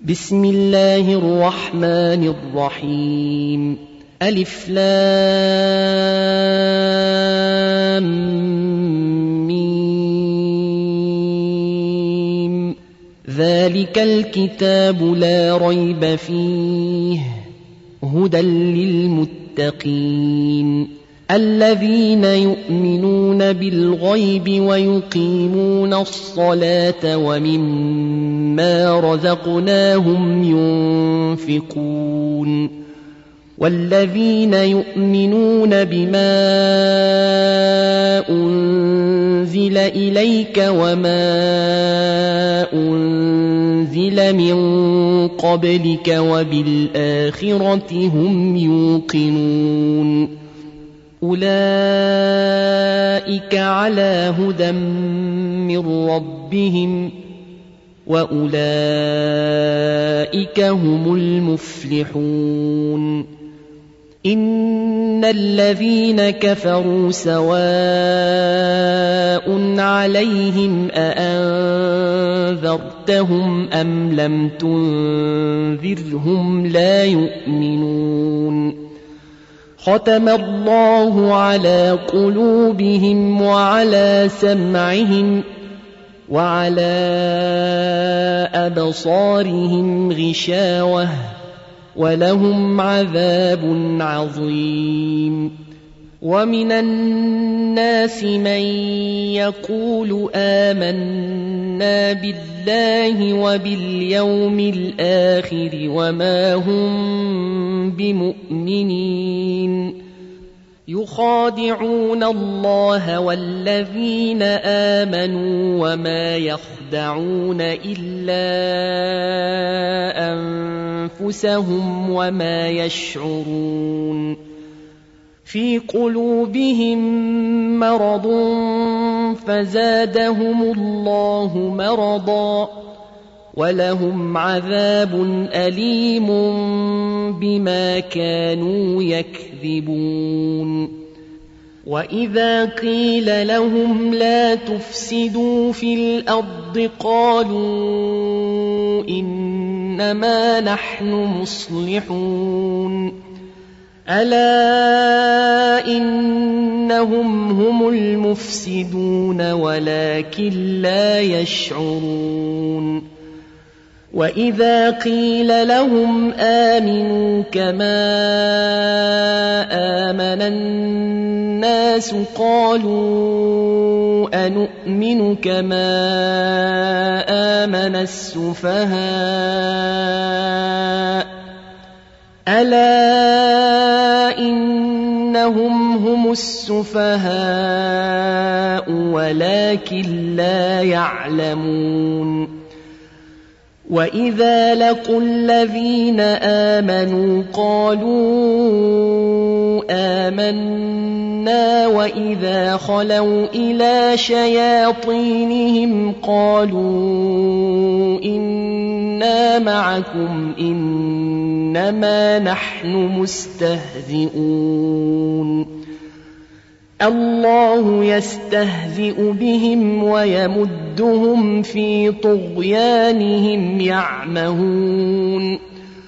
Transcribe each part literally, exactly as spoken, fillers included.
بسم الله الرحمن الرحيم. ألف لام ميم. ذلك الكتاب لا ريب فيه هدى للمتقين الذين يؤمنون بالغيب ويقيمون الصلاة ومما رزقناهم ينفقون والذين يؤمنون بما أنزل إليك وما أنزل من قبلك وبالآخرة هم يوقنون أولئك على هدى من ربهم وأولئك هم المفلحون. إن الذين كفروا سواء عليهم أأنذرتهم أم لم تنذرهم لا يؤمنون. ختم الله على قلوبهم وعلى سمعهم وعلى أبصارهم غشاوة ولهم عذاب عظيم. ومن الناس من يقول آمنا بالله وباليوم الآخر وما هم بمؤمنين يخادعون الله والذين آمنوا وما يخدعون إلا أنفسهم وما يشعرون. في قلوبهم مرض فزادهم الله مرضا ولهم عذاب أليم بما كانوا يكذبون. وإذا قيل لهم لا تفسدوا في الأرض قالوا إنما نحن مصلحون ألا إنهم هم المفسدون ولكن لا يشعرون. وإذا قيل لهم آمنوا كما آمن الناس قالوا أنؤمن كما آمن السفهاء ألا إنهم هم السفهاء ولكن لا يعلمون. وإذا لقوا الذين آمنوا قالوا آمنا وإذا خلوا إلى شياطينهم قالوا إنا معكم إنما نحن مستهزئون. الله يستهزئ بهم ويمدهم في طغيانهم يعمهون.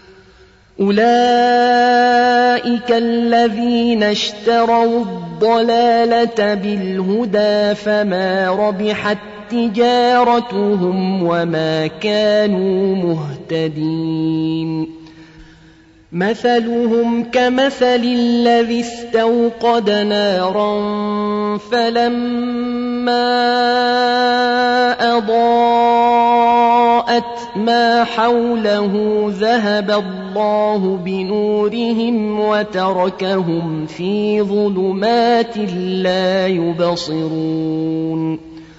أولئك الذين اشتروا الضلالة بالهدى فما ربحت تجارتهم وما كانوا مهتدين. مثلهم كمثل الذي استوقد نارا فلما أضاءت ما حوله ذهب الله بنورهم وتركهم في ظلمات لا يبصرون.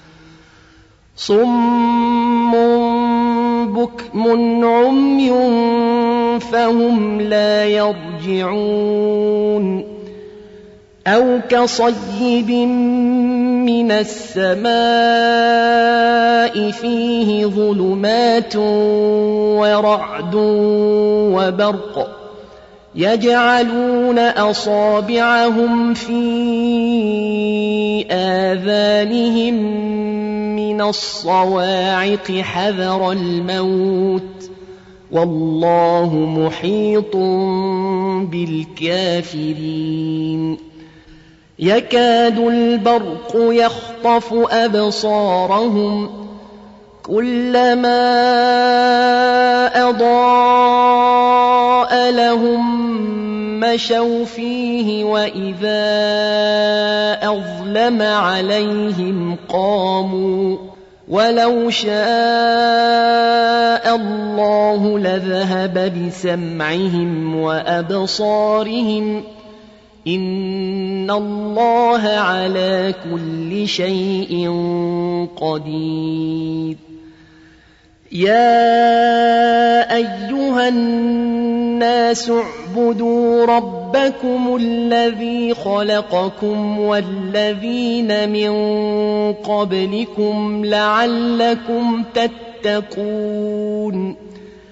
صم بكم عمي فهم لا يرجعون. أو كصيب من السماء فيه ظلمات ورعد وبرق يجعلون أصابعهم في آذانهم من الصواعق حذر الموت والله محيط بالكافرين يكاد البرق يخطف أبصارهم كلما أضاء لهم مشوا فيه وإذا أظلم عليهم قاموا ولو شاء الله لذهب بسمعهم وأبصارهم إن الله على كل شيء قدير يا أيها الناس اعبدوا ربكم الذي خلقكم والذين من قبلكم لعلكم تتقون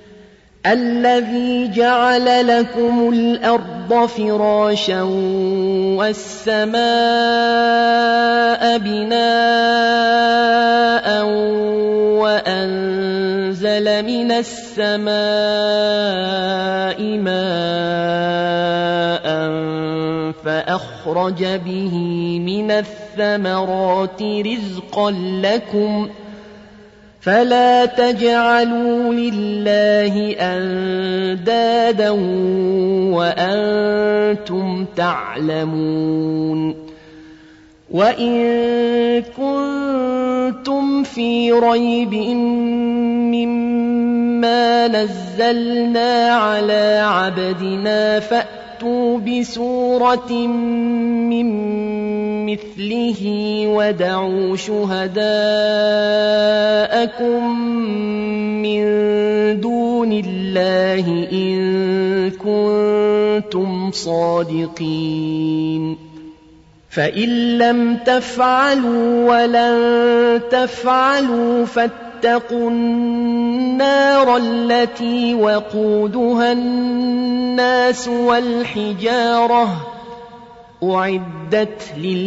الذي جعل لكم الأرض فراشا والسماء بناء وأنزل من السماء ماء فأخرج به من الثمرات رزقا لكم فلا تجعلوا لله أندادا وأنتم تعلمون وإن كنتم في ريب مما نزلنا على عبدنا فأتوا بسورة من مثله ودعوا شهداءكم من دون الله إن كنتم صادقين فإن لم تفعلوا ولن تفعلوا فاتقوا النار التي وقودها الناس والحجارة أعدت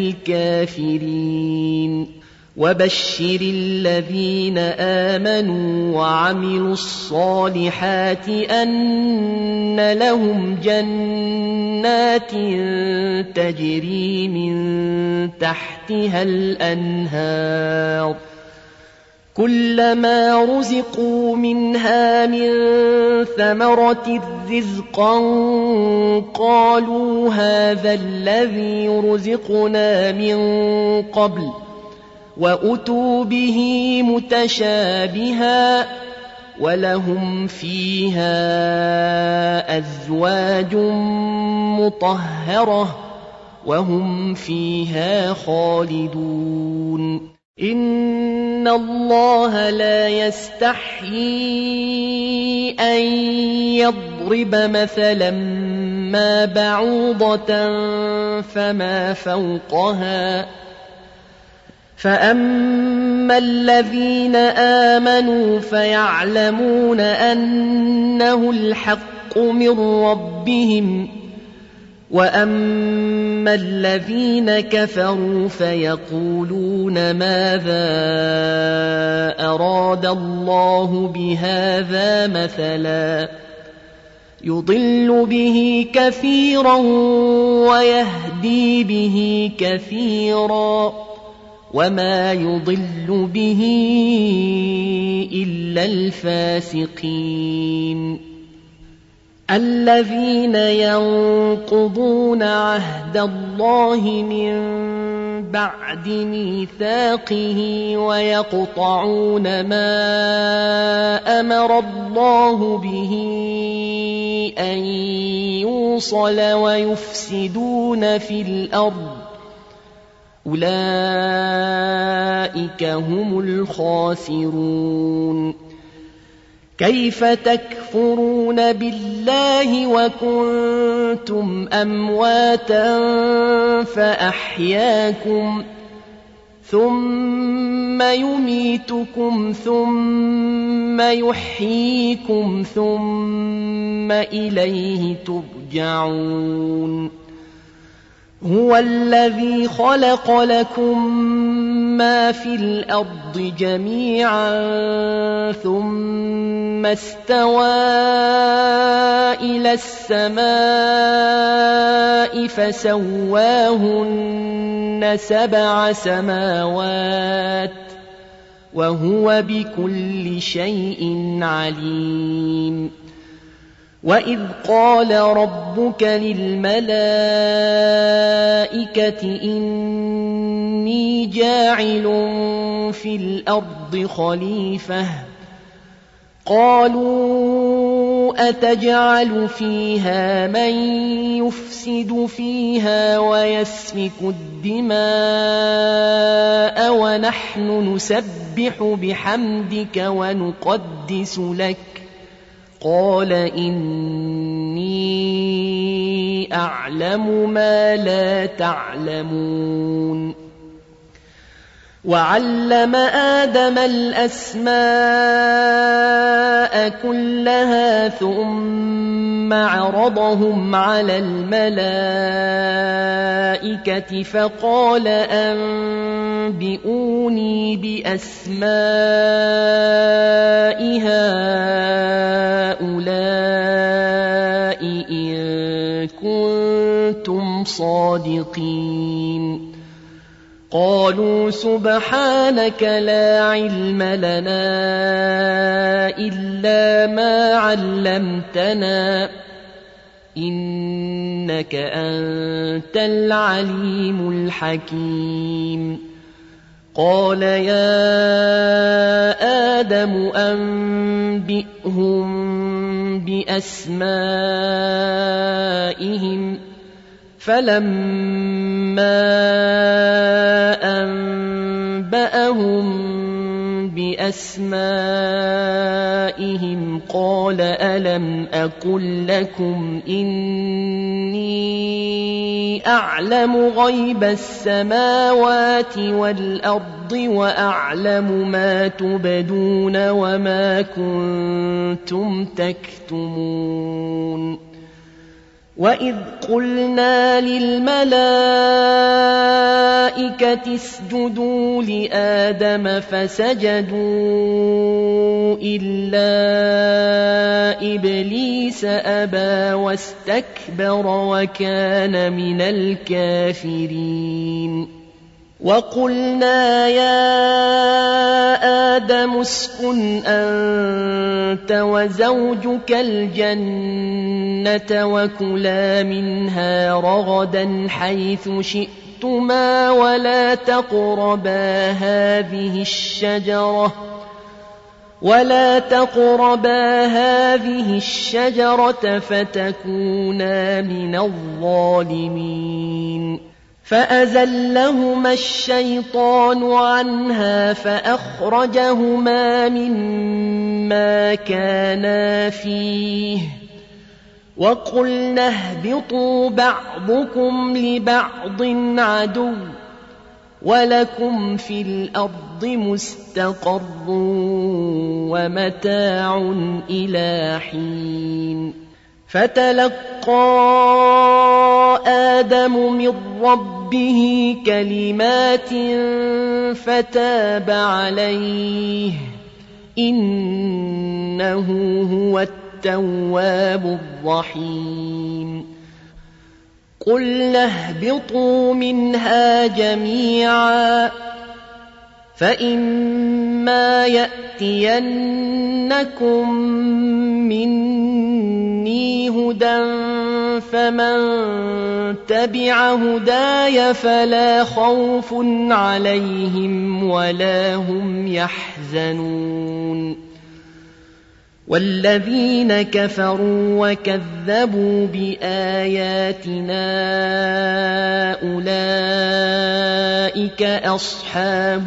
للكافرين وبشر الذين آمنوا وعملوا الصالحات أن لهم جنات تجري من تحتها الأنهار كلما رزقوا منها من ثمرة رزقا قالوا هذا الذي رزقنا من قبل وأتوا به متشابها ولهم فيها أزواج مطهرة وهم فيها خالدون إن الله لا يستحيي أن يضرب مثلا ما بعوضة فما فوقها فأما الذين آمنوا فيعلمون أنه الحق من ربهم وأما الذين كفروا فيقولون ماذا أراد الله بهذا مثلا يضل به كثيرا ويهدي به كثيرا وما يضل به إلا الفاسقين الذين ينقضون عهد الله من بعد ميثاقه ويقطعون ما أمر الله به أن يوصل ويفسدون في الأرض أولئك هم الخاسرون كيف تكفرون بالله وكنتم أمواتا فأحياكم ثم يميتكم ثم يحييكم ثم إليه ترجعون هو الذي خلق لكم ما في الأرض جميعا ثم استوى إلى السماء فسواهن سبع سماوات وهو بكل شيء عليم. وإذ قال ربك للملائكة إني جاعل في الأرض خليفة قالوا أتجعل فيها من يفسد فيها ويسفك الدماء ونحن نسبح بحمدك ونقدس لك قال إني أعلم ما لا تعلمون. وعلم آدم الأسماء كلها ثم عرضهم على الملائكة فقال أنبئوني بأسماء هؤلاء إن كنتم صادقين. قالوا سبحانك لا علم لنا إلا ما علمتنا إنك أنت العليم الحكيم. قال يا آدم أنبئهم بأسمائهم فلما أنبأهم بأسمائهم قال ألم أقل لكم إني أعلم غيب السماوات والأرض وأعلم ما تبدون وما كنتم تكتمون. وإذ قلنا للملائكة اسجدوا لآدم فسجدوا إلا إبليس أبى واستكبر وكان من الكافرين. وقلنا يا آدم اسكن أنت وزوجك الجنة وكلا منها رغدا حيث شئتما ولا تقربا هذه الشجرة ولا تقربا هذه الشجرة فتكونا من الظالمين. فأزلهما الشيطان عنها فأخرجهما مما كانا فيه وقلنا اهبطوا بعضكم لبعض عدو ولكم في الأرض مستقر ومتاع إلى حين. فتلقى آدم من ربه كلمات فتاب عليه إنه هو التواب الرحيم. قلنا اهبطوا منها جميعا فإما يأتينكم مني هدى فمن تبع هداي فلا خوف عليهم ولا هم يحزنون. والذين كفروا وكذبوا بآياتنا أولئك أصحاب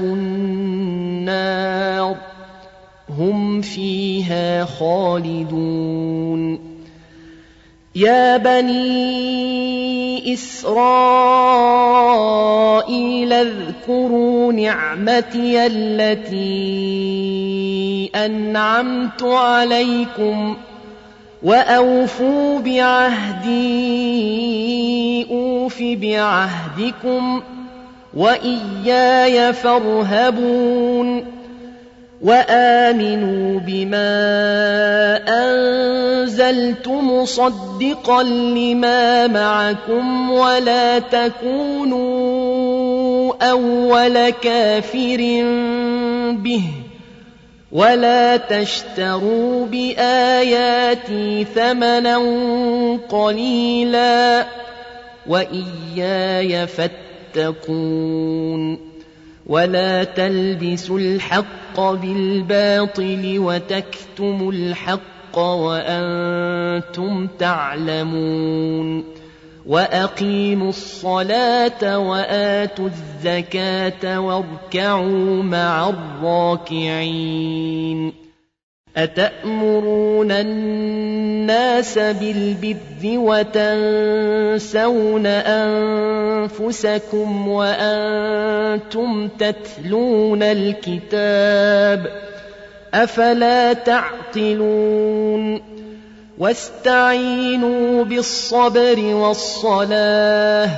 النار هم فيها خالدون. يا بني إسرائيل اذكروا نعمتي التي أنعمت عليكم وأوفوا بعهدي أوف أُوفِ بِعَهْدِكُمْ وَإِيَّايَ فَارْهَبُونِ وَآمِنُوا بِمَا أَنزَلْتُ مُصَدِّقًا لِّمَا مَعَكُمْ وَلَا تَكُونُوا أَوَّلَ كَافِرٍ بِهِ وَلَا تَشْتَرُوا بِآيَاتِي ثَمَنًا قَلِيلًا وَإِيَّايَ فَاتَّقُونِ وَلَا تَلْبِسُوا الْحَقَّ بِالْبَاطِلِ وَتَكْتُمُوا الْحَقَّ وَأَنتُمْ تَعْلَمُونَ وَأَقِيمُوا الصَّلَاةَ وَآتُوا الزَّكَاةَ وَارْكَعُوا مَعَ الرَّاكِعِينَ أَتَأْمُرُونَ النَّاسَ بِالْبِرِّ وَتَنسَوْنَ أَنفُسَكُمْ وَأَنتُمْ تَتْلُونَ الْكِتَابَ أَفَلَا تَعْقِلُونَ وَاسْتَعِينُوا بِالصَّبْرِ وَالصَّلَاةِ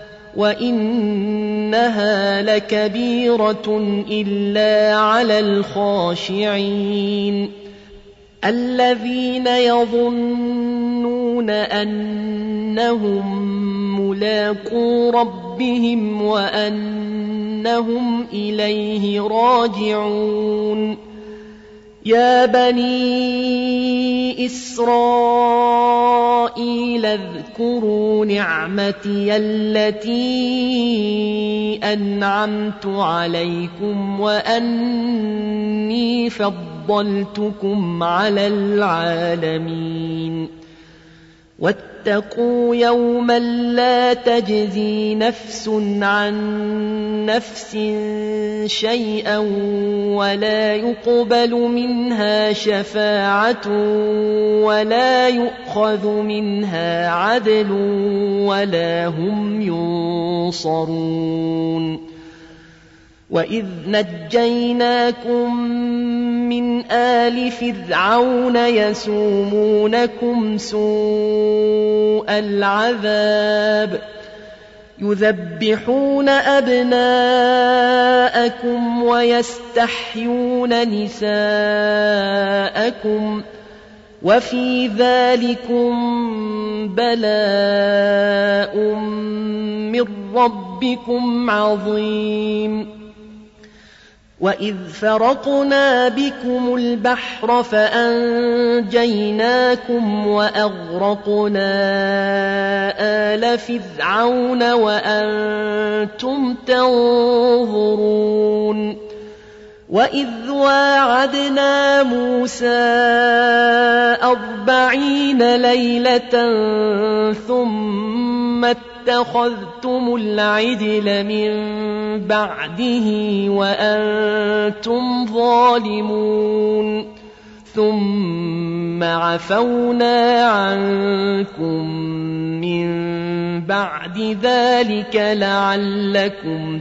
وَإِنَّهَا لَكَبِيرَةٌ إِلَّا عَلَى الْخَاشِعِينَ الَّذِينَ يَظُنُّونَ أَنَّهُم مُّلَاقُو رَبِّهِمْ وَأَنَّهُمْ إِلَيْهِ رَاجِعُونَ يَا بَنِي إِسْرَائِيلَ اذْكُرُوا نِعْمَتِيَ الَّتِي أَنْعَمْتُ عَلَيْكُمْ وَأَنِّي فَضَّلْتُكُمْ عَلَى الْعَالَمِينَ وَاتَّقُوا يَوْمًا لَّا تَجْزِي نَفْسٌ عَن نَّفْسٍ شَيْئًا وَلَا يُقْبَلُ مِنْهَا شَفَاعَةٌ وَلَا يُؤْخَذُ مِنْهَا عَدْلٌ وَلَا هُمْ يُنصَرُونَ وَإِذْ نَجَّيْنَاكُم مِّنْ آلِ فِرْعَوْنَ يَسُومُونَكُمْ سُوءَ الْعَذَابِ يُذَبِّحُونَ أَبْنَاءَكُمْ وَيَسْتَحْيُونَ نِسَاءَكُمْ وَفِي ذَلِكُمْ بَلَاءٌ مِّن رَّبِّكُمْ عَظِيمٌ وَإِذْ فَرَقْنَا بِكُمُ الْبَحْرَ فَأَنجَيْنَاكُمْ وَأَغْرَقْنَا آلَ فِرْعَوْنَ وَأَنتُمْ تَنظُرُونَ وَإِذْ وَاعَدْنَا مُوسَىٰ أَرْبَعِينَ لَيْلَةً ثُمَّ اتَّخَذْتُمُ الْعِجْلَ مِن بَعْدِهِ وَأَنتُمْ ظَالِمُونَ ثُمَّ عَفَوْنَا عَنكُم مِّن بَعْدِ ذَلِكَ لَعَلَّكُمْ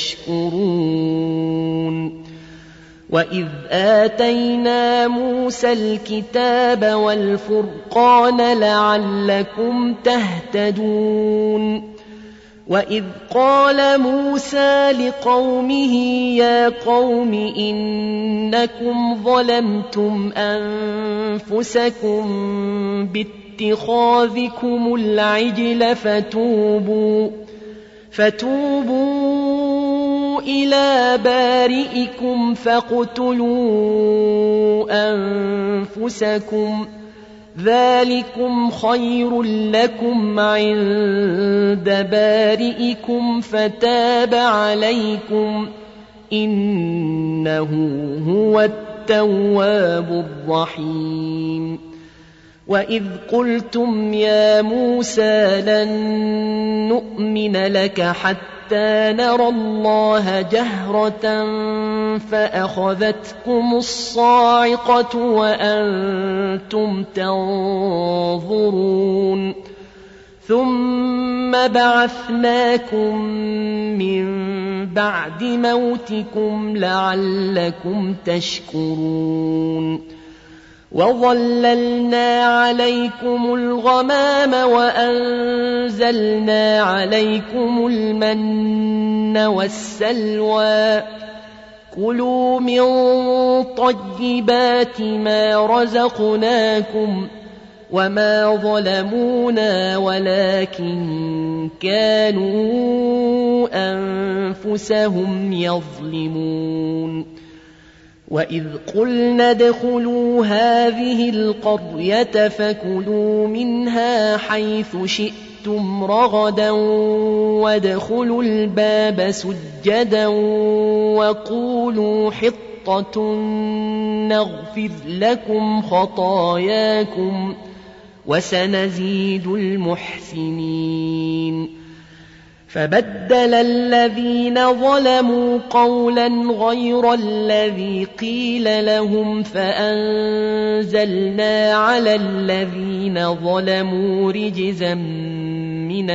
تَشْكُرُونَ وَإِذْ آتَيْنَا مُوسَى الْكِتَابَ وَالْفُرْقَانَ لَعَلَّكُمْ تَهْتَدُونَ وَإِذْ قَالَ مُوسَى لِقَوْمِهِ يَا قَوْمِ إِنَّكُمْ ظَلَمْتُمْ أَنفُسَكُمْ بِاتِّخَاذِكُمُ الْعِجْلَ فَتُوبُوا فَتُوبُوا إِلَىٰ بَارِئِكُمْ فَاقْتُلُوا أَنفُسَكُمْ ذَٰلِكُمْ خَيْرٌ لَّكُمْ عِندَ بَارِئِكُمْ فَتَابَ عَلَيْكُمْ إِنَّهُ هُوَ التَّوَّابُ الرَّحِيمُ وَإِذْ قُلْتُمْ يَا مُوسَىٰ لَن نُّؤْمِنَ لَكَ حَتَّىٰ نَرَى اللَّهَ جَهْرَةً فَأَخَذَتْكُمُ الصَّاعِقَةُ وَأَنتُمْ تَنظُرُونَ ثُمَّ بَعَثْنَاكُم مِّن بَعْدِ مَوْتِكُمْ لَعَلَّكُمْ تَشْكُرُونَ وظللنا عليكم الغمام وأنزلنا عليكم المن والسلوى كلوا من طيبات ما رزقناكم وما ظلمونا ولكن كانوا أنفسهم يظلمون وإذ قلنا ادخلوا هذه القرية فكلوا منها حيث شئتم رغدا وادخلوا الباب سجدا وقولوا حطة نغفر لكم خطاياكم وسنزيد المحسنين فبدل الذين ظلموا قولا غير الذي قيل لهم فأنزلنا على الذين ظلموا رجزا من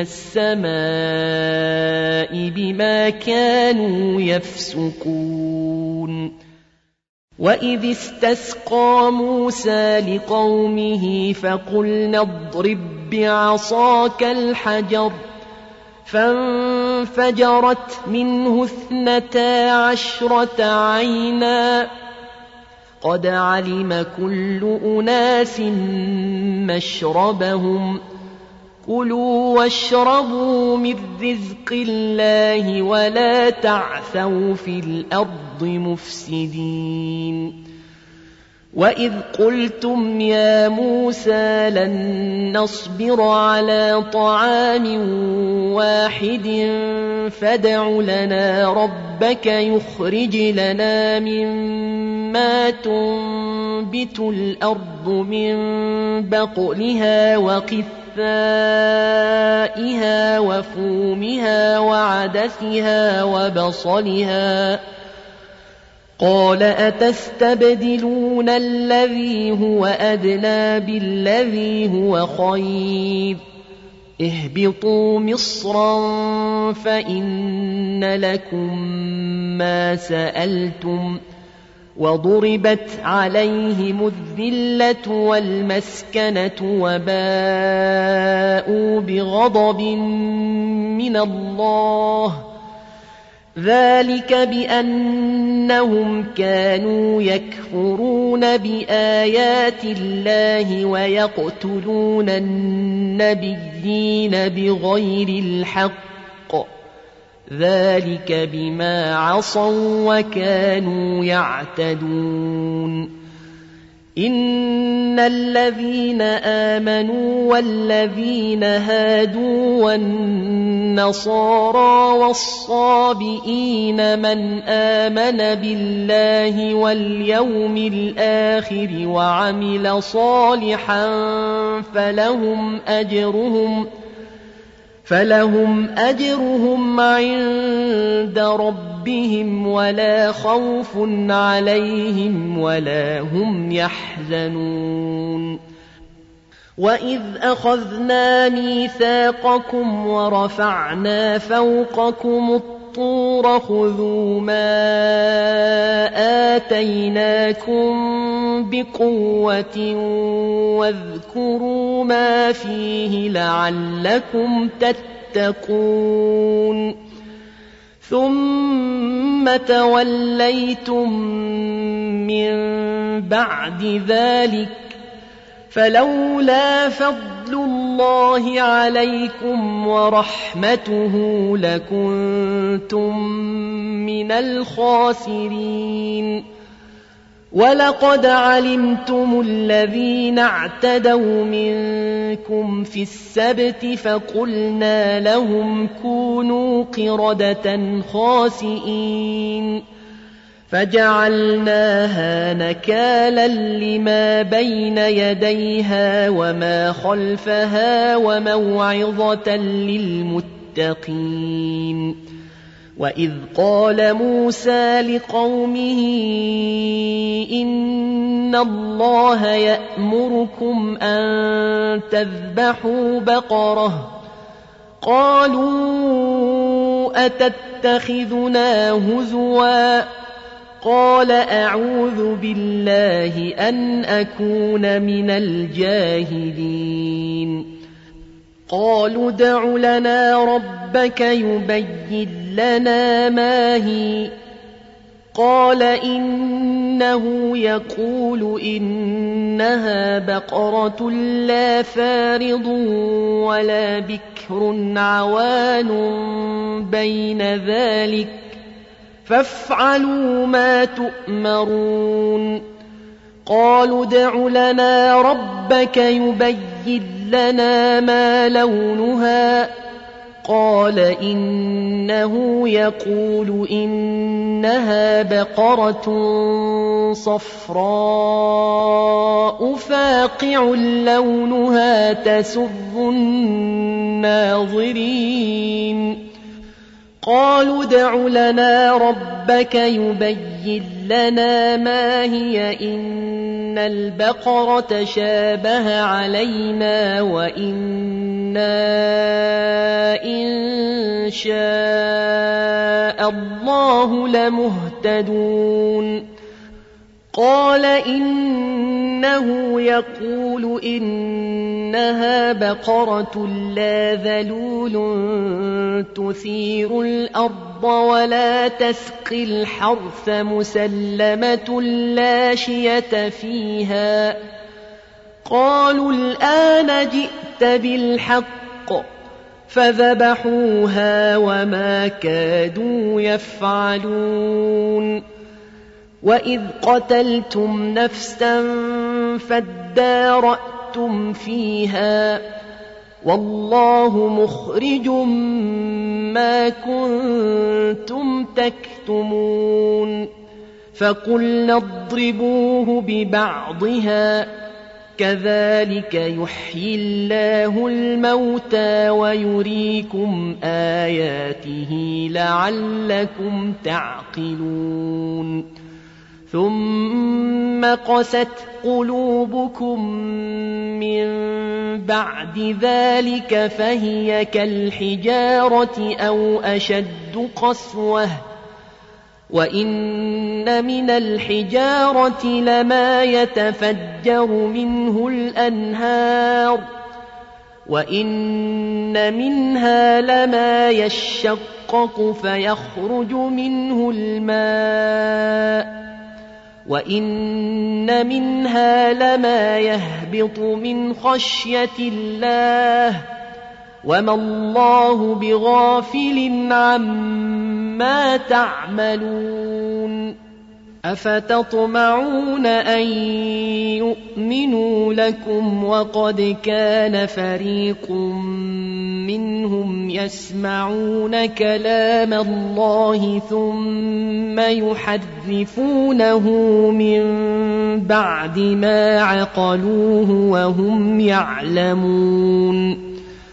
السماء بما كانوا يفسقون وإذ استسقى موسى لقومه فقلنا اضرب بعصاك الحجر فانفجرت منه اثنتا عشرة عينا قد علم كل أناس مشربهم كلوا واشربوا من رزق الله ولا تعثوا في الأرض مفسدين وإذ قلتم يا موسى لن نصبر على طعام واحد فادع لنا ربك يخرج لنا مما تنبت الأرض من بقلها وقثائها وفومها وعدسها وبصلها قال أتستبدلون الذي هو أدنى بالذي هو خير اهبطوا مصرا فإن لكم ما سألتم وضربت عليهم الذلة والمسكنة وباءوا بغضب من الله ذلك بأنهم كانوا يكفرون بآيات الله ويقتلون النبيين بغير الحق ذلك بما عصوا وكانوا يعتدون إن الذين آمنوا والذين هادوا والنصارى والصابئين من آمن بالله واليوم الآخر وعمل صالحا فلهم أجرهم فلهم أجرهم عند ربهم ولا خوف عليهم ولا هم يحزنون وإذ أخذنا ميثاقكم ورفعنا فوقكم الطور خذوا ما آتيناكم بقوة واذكروا ما فيه لعلكم تتقون ثم توليتم من بعد ذلك فلولا فضل الله عليكم ورحمته لكنتم من الخاسرين ولقد علمتم الذين اعتدوا منكم في السبت فقلنا لهم كونوا قردة خاسئين فجعلناها نكالا لما بين يديها وما خلفها وموعظة للمتقين وإذ قال موسى لقومه إن الله يأمركم أن تذبحوا بقرة قالوا أتتخذنا هزوا قال أعوذ بالله أن أكون من الجاهلين قالوا ادع لنا ربك يبين لنا ما هي قال إنه يقول إنها بقرة لا فارض ولا بكر عوان بين ذلك فافعلوا ما تؤمرون قالوا ادع لنا ربك يبين لنا ما لونها قال إنه يقول إنها بقرة صفراء فاقع لونها تسر الناظرين قالوا ادع لنا ربك يبين لنا ما هي إن البقرة شابه علينا وإنا إن شاء الله لمهتدون قال إنه يقول إنها بقرة لا ذلول تثير الأرض ولا تسقي الحرث مسلمة لا شية فيها قالوا الآن جئت بالحق فذبحوها وما كادوا يفعلون وإذ قتلتم نفسا فادارأتم فيها والله مخرج ما كنتم تكتمون فقلنا اضربوه ببعضها كذلك يحيي الله الموتى ويريكم آياته لعلكم تعقلون ثم قست قلوبكم من بعد ذلك فهي كالحجارة أو أشد قسوة وإن من الحجارة لما يتفجر منه الأنهار وإن منها لما يشقق فيخرج منه الماء وإن منها لما يهبط من خشية الله وما الله بغافل عما تعملون أفتطمعون أن يؤمنوا لكم وقد كان فريق منهم يسمعون كلام الله ثم يحرفونه من بعد ما عقلوه وهم يعلمون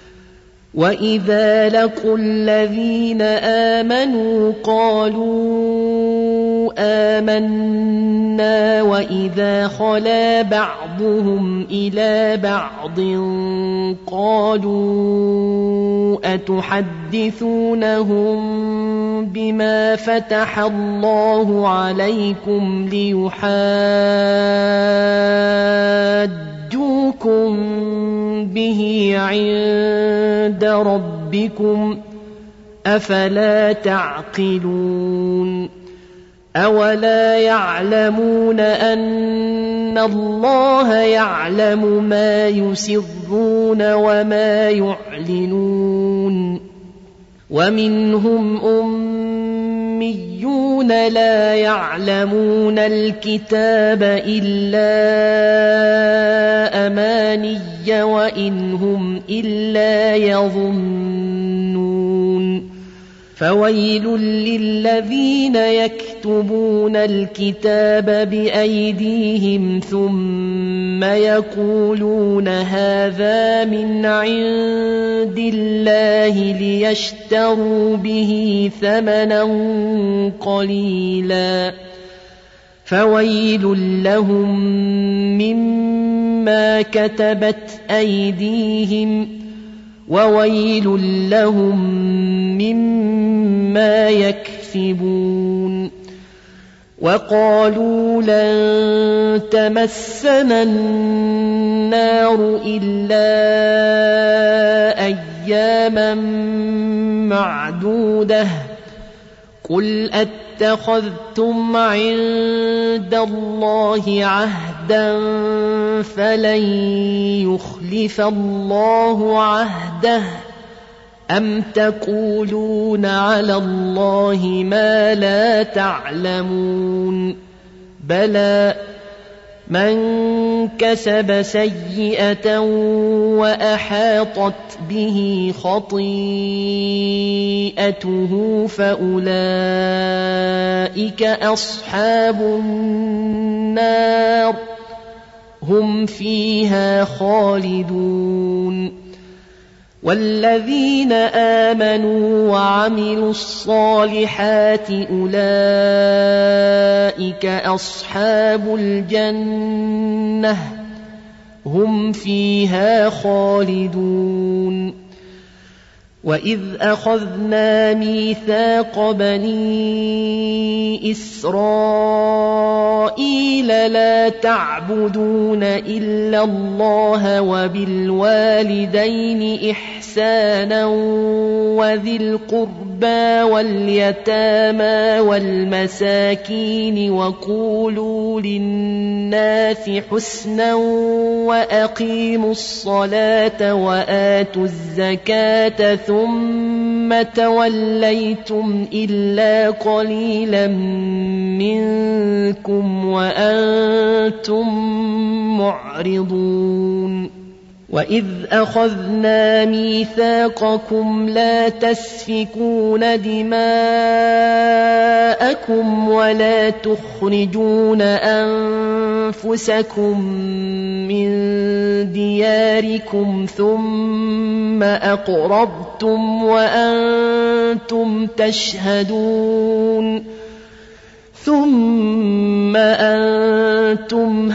وإذا لقوا الذين آمنوا قالوا آمنا وإذا خلا بعضهم إلى بعض قالوا أتحدثونهم بما فتح الله عليكم ليحاجوكم به عند ربكم أفلا تعقلون أولا يعلمون أن الله يعلم ما يسرون وما يعلنون ومنهم أميون لا يعلمون الكتاب إلا أماني وإن هم إلا يظنون فويل للذين يكتبون الكتاب بأيديهم ثم يقولون هذا من عند الله ليشتروا به ثمنا قليلا فويل لهم مما كتبت أيديهم وويل لهم مما يكسبون وقالوا لن تمسنا النار إلا أياما معدودة قل أتخذتم عند الله عهدا فلن يخلف الله عهده أم تقولون على الله ما لا تعلمون بلى من كسب سيئة وأحاطت به خطيئته فأولئك أصحاب النار هم فيها خالدون والذين آمنوا وعملوا الصالحات أولئك أصحاب الجنة هم فيها خالدون وإذ أخذنا ميثاق بني إسرائيل لا تعبدون إلا الله وبالوالدين إحسانا وذي القربى واليتامى والمساكين وقولوا للناس حسنا وأقيموا الصلاة وآتوا الزكاة ثم توليتم إلا قليلا منكم وأنتم معرضون وإذ أخذنا ميثاقكم لا تسفكون دماءكم ولا تخرجون أنفسكم من دياركم ثم أقررتم وأنتم تشهدون ثم أنتم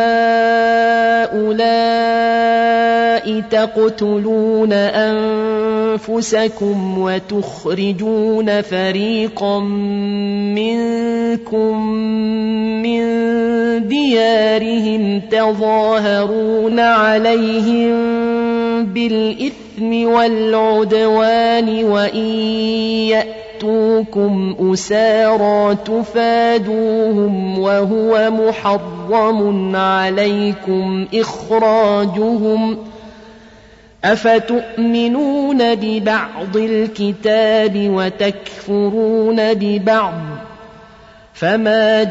هؤلاء تقتلون أنفسكم وتخرجون فريقا منكم من ديارهم تظاهرون عليهم بالإثم والعدوان وإن يأتوكم أسارى تفادوهم وهو محرم عليكم إخراجهم أفتؤمنون ببعض الكتاب وتكفرون ببعض فما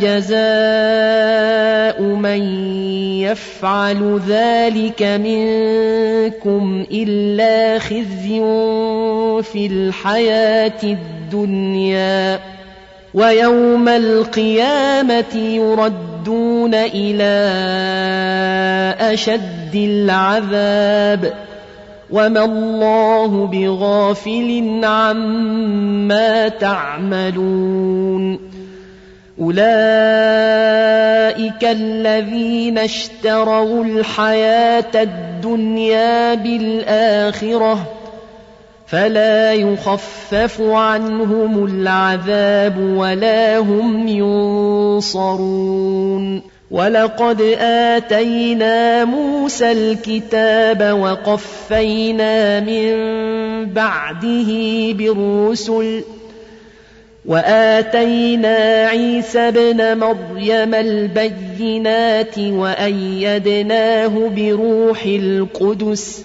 جزاء من يفعل ذلك منكم إلا خزي في الحياة الدنيا ويوم القيامة يردون إلى أشد العذاب وما الله بغافل عما تعملون أولئك الذين اشتروا الحياة الدنيا بالآخرة فلا يخفف عنهم العذاب ولا هم ينصرون ولقد آتينا موسى الكتاب وقفينا من بعده بالرسل وآتينا عيسى ابن مريم البينات وأيدناه بروح القدس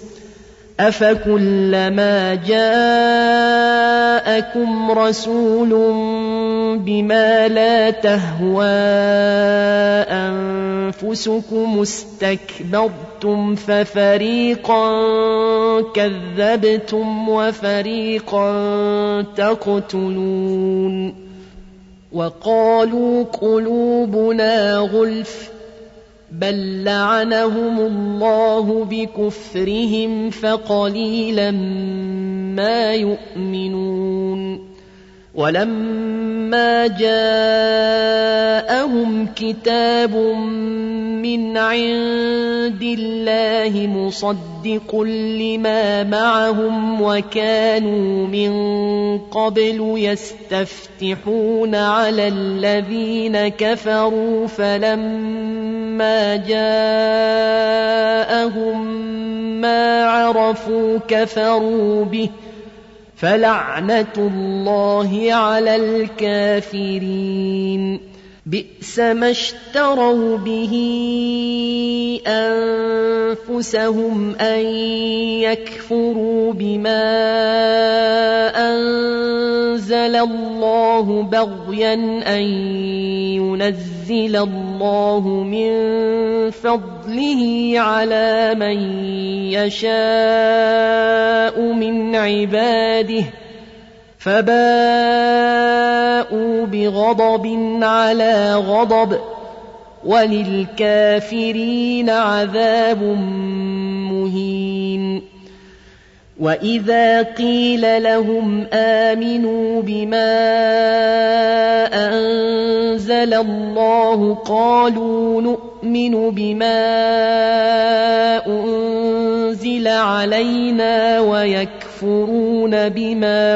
أفكلما جاءكم رسول بما لا تهوى أنفسكم استكبرتم ففريقا كذبتم وفريقا تقتلون وقالوا قلوبنا غلف بل لعنهم الله بكفرهم فقليلا ما يؤمنون ولما فلما جاءهم كتاب من عند الله مصدق لما معهم وكانوا من قبل يستفتحون على الذين كفروا فلما جاءهم ما عرفوا كفروا به فلعنة الله على الكافرين بئس ما اشتروا به أنفسهم أن يكفروا بما أنزل الله بغيا أن ينزل الله من فضله على من يشاء من عباده فباءوا بغضب على غضب وللكافرين عذاب مهين وإذا قيل لهم آمنوا بما أنزل الله قالوا نؤمن بما أنزل علينا ويكفرون بما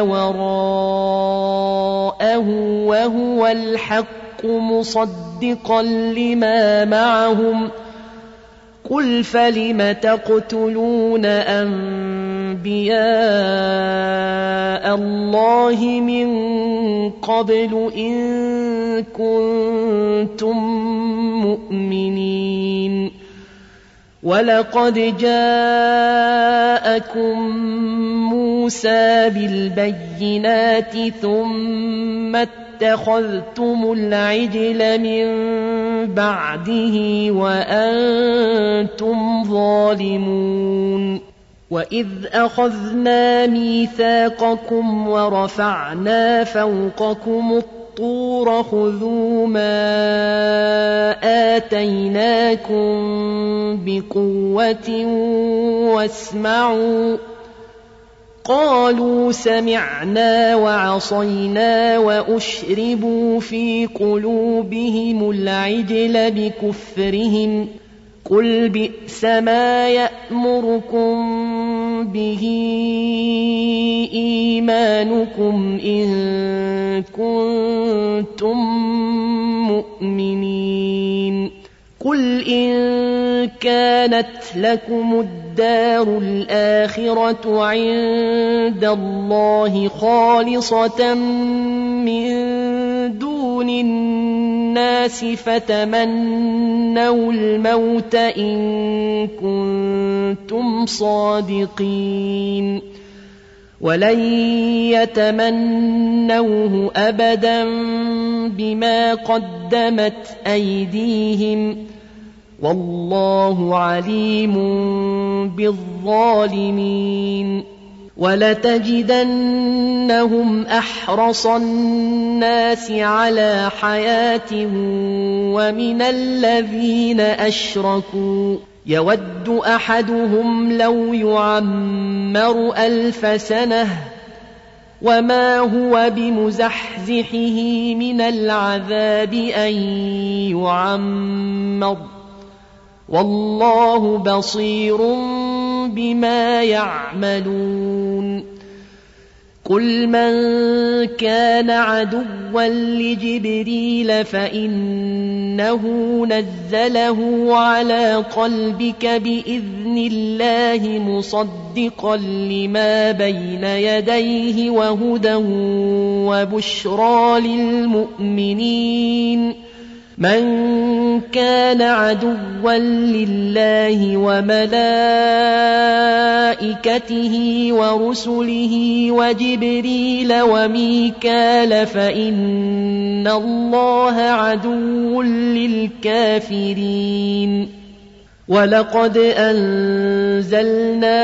وراءه وهو الحق مصدقا لما معهم قل فلم تقتلون أنبياء الله من قبل إن كنتم مؤمنين ولقد جاءكم موسى بالبينات ثم اتخذتم العجل من بعده وأنتم ظالمون وإذ أخذنا ميثاقكم ورفعنا فوقكم الطور خذوا ما آتيناكم بقوة واسمعوا قالوا سمعنا وعصينا وأشربوا في قلوبهم العجل بكفرهم قل بئس ما يأمركم به إيمانكم إن كنتم مؤمنين قل إن كانت لكم الدار الآخرة عند الله خالصة من دون الناس فتمنوا الموت إن كنتم صادقين ولن يتمنوه أبدا بما قدمت أيديهم والله عليم بالظالمين ولتجدنهم أحرص الناس على حياة ومن الذين أشركوا يود أحدهم لو يعمر ألف سنة وما هو بمزحزحه من العذاب أن يعمر والله بصير بما يعملون قل من كان عدوا لجبريل فإنه نزله على قلبك بإذن الله مصدقا لما بين يديه وهدى وبشرى للمؤمنين من كان عدوا لله وملائكته ورسله وجبريل وميكال فإن الله عدو للكافرين ولقد أنزلنا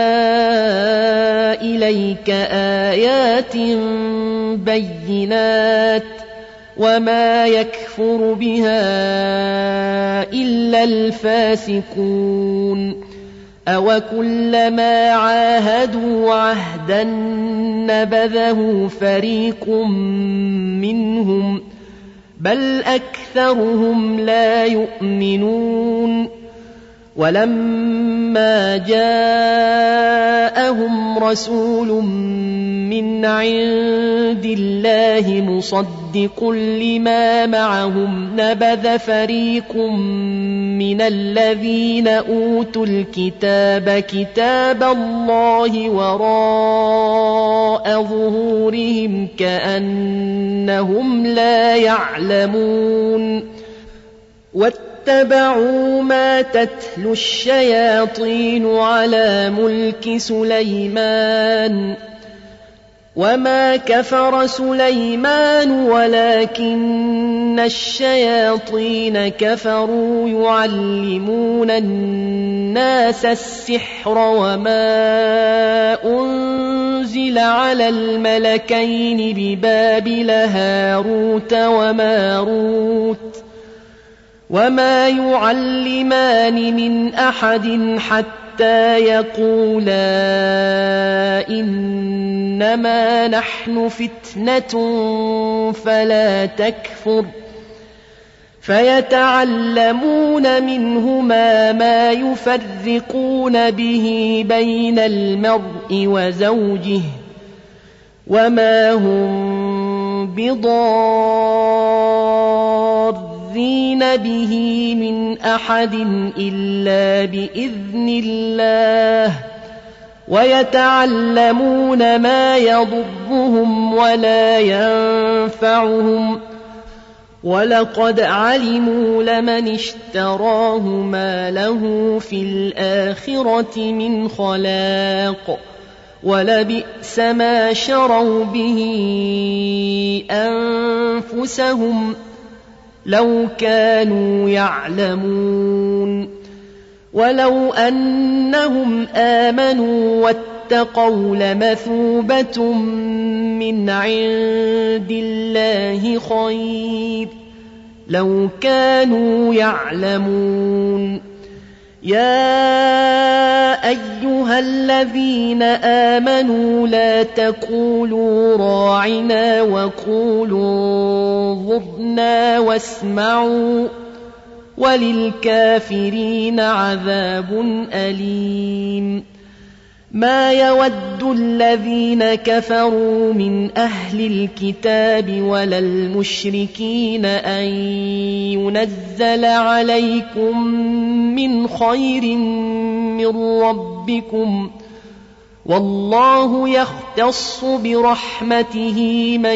إليك آيات بينات وما يكفر بها إلا الفاسقون أَوَكُلَّمَا عَاهَدُوا عَهْدًا نَّبَذَهُ فَرِيقٌ مِّنْهُم بَلْ أَكْثَرُهُمْ لَا يُؤْمِنُونَ وَلَمَّا جَاءَهُمْ رَسُولٌ مِّنْ عِندِ اللَّهِ مُصَدِّقٌ لِّمَا مَعَهُمْ نَبَذَ فَرِيقٌ مِّنَ الَّذِينَ أُوتُوا الْكِتَابَ كِتَابَ اللَّهِ وَرَاءَ ظُهُورِهِمْ كَأَنَّهُمْ لَا يَعْلَمُونَ وَاتَّبَعُوا مَا تَتْلُو الشَّيَاطِينُ عَلَى مُلْكِ سُلَيْمَانَ وَمَا كَفَرَ سُلَيْمَانُ وَلَكِنَّ الشَّيَاطِينَ كَفَرُوا يُعَلِّمُونَ النَّاسَ السِّحْرَ وَمَا أُنزِلَ عَلَى الْمَلَكَيْنِ بِبَابِلَ هَارُوتَ وَمَارُوتَ وَمَا يُعَلِّمَانِ مِنْ أَحَدٍ حَتَّى يَقُولَا إِنَّمَا نَحْنُ فِتْنَةٌ فَلَا تَكْفُرْ فَيَتَعَلَّمُونَ مِنْهُمَا مَا يُفَرِّقُونَ بِهِ بَيْنَ الْمَرْءِ وَزَوْجِهِ وَمَا هُمْ بِضَارِّينَ بِهِ مِنْ أَحَدٍ إِلَّا بِإِذْنِ اللَّهِ وَيَتَعَلَّمُونَ مَا يَضُرُّهُمْ وَلَا يَنفَعُهُمْ وَلَقَدْ عَلِمُوا لَمَنِ اشْتَرَاهُ مَا لَهُ فِي الْآخِرَةِ مِنْ خَلَاقٍ وَلَبِئْسَ مَا شَرَوْا بِهِ أَنفُسَهُمْ لَوْ كَانُوا يَعْلَمُونَ وَلَوْ أَنَّهُمْ آمَنُوا وَاتَّقَوْا لَمَثُوبَةٌ مِّنْ عِندِ اللَّهِ خَيْرٌ لَوْ كَانُوا يَعْلَمُونَ يَا أَيُّهَا الَّذِينَ آمَنُوا لَا تَقُولُوا رَاعِنَا وَقُولُوا انظُرْنَا وَاسْمَعُوا وَلِلْكَافِرِينَ عَذَابٌ أَلِيمٌ مَا يَوَدُّ الَّذِينَ كَفَرُوا مِنْ أَهْلِ الْكِتَابِ وَلَا الْمُشْرِكِينَ أَنْ يُنَزَّلَ عَلَيْكُمْ مِنْ خَيْرٍ مِّنْ رَبِّكُمْ وَاللَّهُ يَخْتَصُّ بِرَحْمَتِهِ مَنْ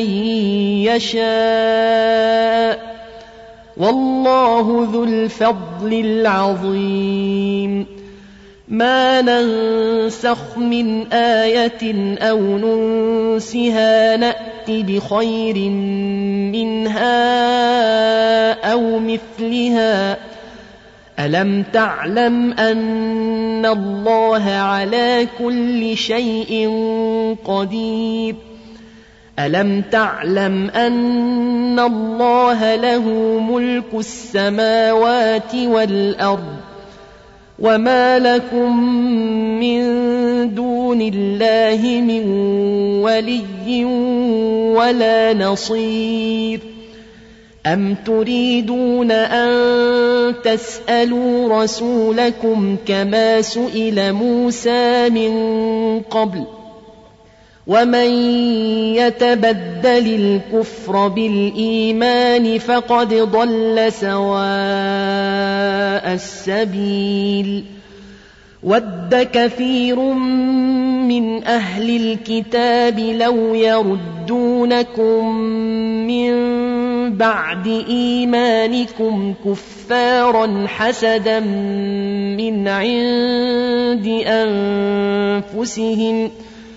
يَشَاءُ وَاللَّهُ ذُو الْفَضْلِ الْعَظِيمِ مَا نَنسَخْ مِنْ آيَةٍ أَوْ نُنسِهَا نَأْتِ بِخَيْرٍ مِنْهَا أَوْ مِثْلِهَا أَلَمْ تَعْلَمْ أَنَّ اللَّهَ عَلَى كُلِّ شَيْءٍ قَدِيرٌ أَلَمْ تَعْلَمْ أَنَّ اللَّهَ لَهُ مُلْكُ السَّمَاوَاتِ وَالْأَرْضِ وَمَا لَكُم مِّن دُونِ اللَّهِ مِن وَلِيٍّ وَلَا نَصِيرٍ أَمْ تُرِيدُونَ أَن تَسْأَلُوا رَسُولَكُمْ كَمَا سُئِلَ مُوسَىٰ مِن قَبْلُ وَمَن يَتَبَدَّلِ الْكُفْرَ بِالْإِيمَانِ فَقَدْ ضَلَّ سَوَاءَ السَّبِيلِ وَدَّ كَثِيرٌ مِّنْ أَهْلِ الْكِتَابِ لَوْ يَرُدُّونَكُم مِّن بَعْدِ إِيمَانِكُمْ كُفَّارًا حَسَدًا مِّنْ عِندِ أَنفُسِهِمْ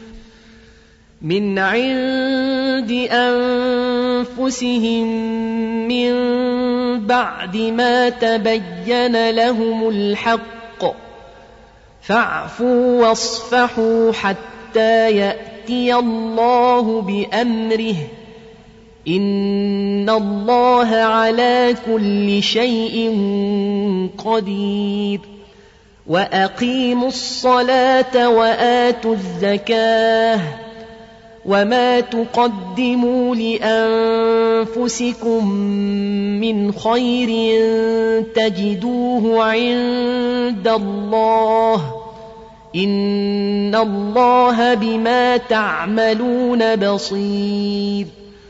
من عند أنفسهم من بعد ما تبين لهم الحق فاعفوا واصفحوا حتى يأتي الله بأمره إن الله على كل شيء قدير وأقيموا الصلاة وآتوا الزكاة وما تقدموا لأنفسكم من خير تجدوه عند الله إن الله بما تعملون بصير.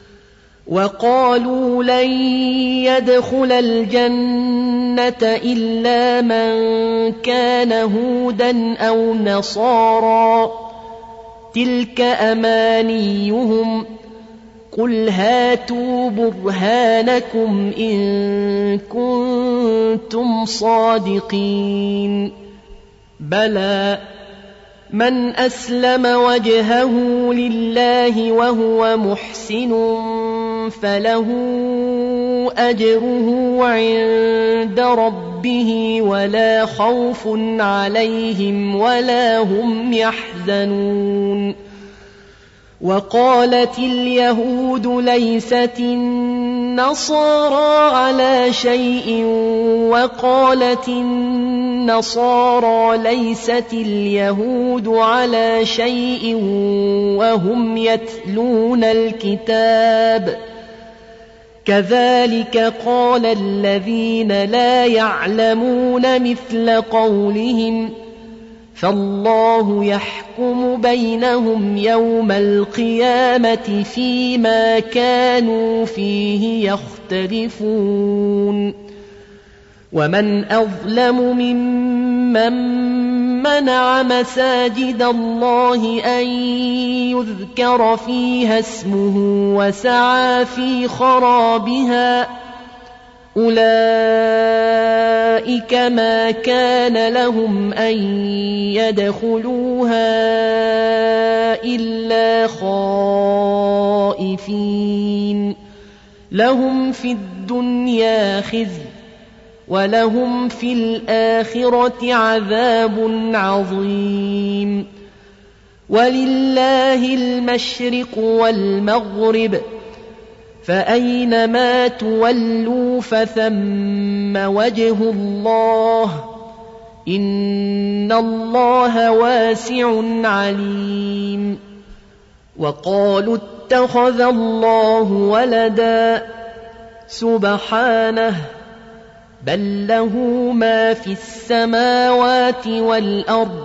وقالوا لن يدخل الجنة إلا من كان هودا أو نصارى تلك أمانيهم قل هاتوا برهانكم إن كنتم صادقين بلى من أسلم وجهه لله وهو محسن فله أجره عند ربه ولا خوف عليهم ولا هم يحزنون. وقالت اليهود ليست النصارى على شيء وقالت النصارى ليست اليهود على شيء وهم يتلون الكتاب كذلك قال الذين لا يعلمون مثل قولهم فالله يحكم بينهم يوم القيامة فيما كانوا فيه يختلفون. ومن أظلم ممن منع مساجد الله أن يذكر فيها اسمه وسعى في خرابها أولئك ما كان لهم أن يدخلوها إلا خائفين لهم في الدنيا خزي ولهم في الآخرة عذاب عظيم. ولله المشرق والمغرب فأينما تولوا فثم وجه الله إن الله واسع عليم. وقالوا اتخذ الله ولدا سبحانه بل له ما في السماوات والأرض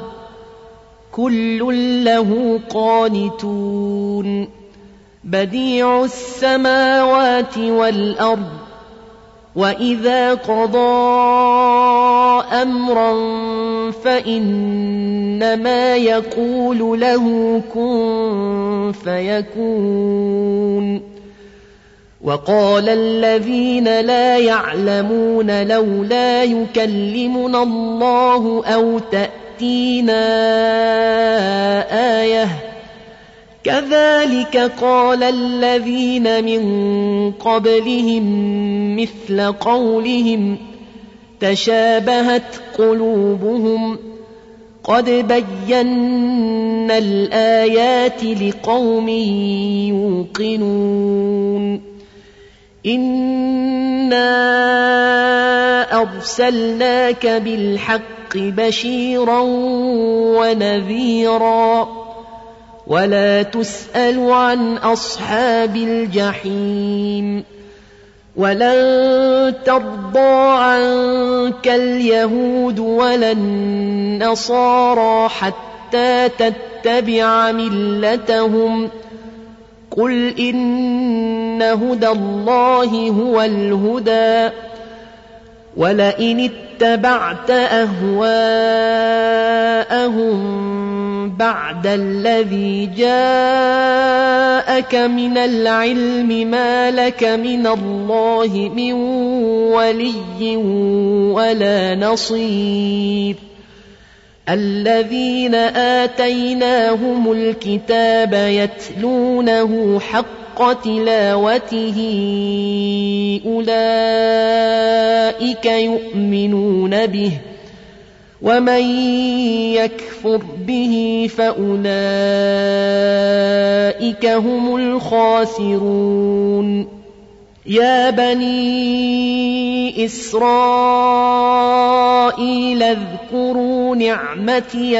كل له قانتون بديع السماوات والأرض وإذا قضى أمرا فإنما يقول له كن فيكون. وقال الذين لا يعلمون لولا يكلمنا الله أو تأتينا آية كذلك قال الذين من قبلهم مثل قولهم تشابهت قلوبهم قد بينا الآيات لقوم يوقنون. إنا أرسلناك بالحق بشيرا ونذيرا ولا تسأل عن أصحاب الجحيم. ولن ترضى عنك اليهود ولا النصارى حتى تتبع ملتهم قل إن هدى الله هو الهدى ولئن اتبعت أهواءهم بعد الذي جاءك من العلم ما لك من الله من ولي ولا نصير. الذين آتيناهم الكتاب يتلونه حق تلاوته أولئك يؤمنون به ومن يكفر به فأولئك هم الخاسرون. يا بني إسرائيل اذكروا نعمتي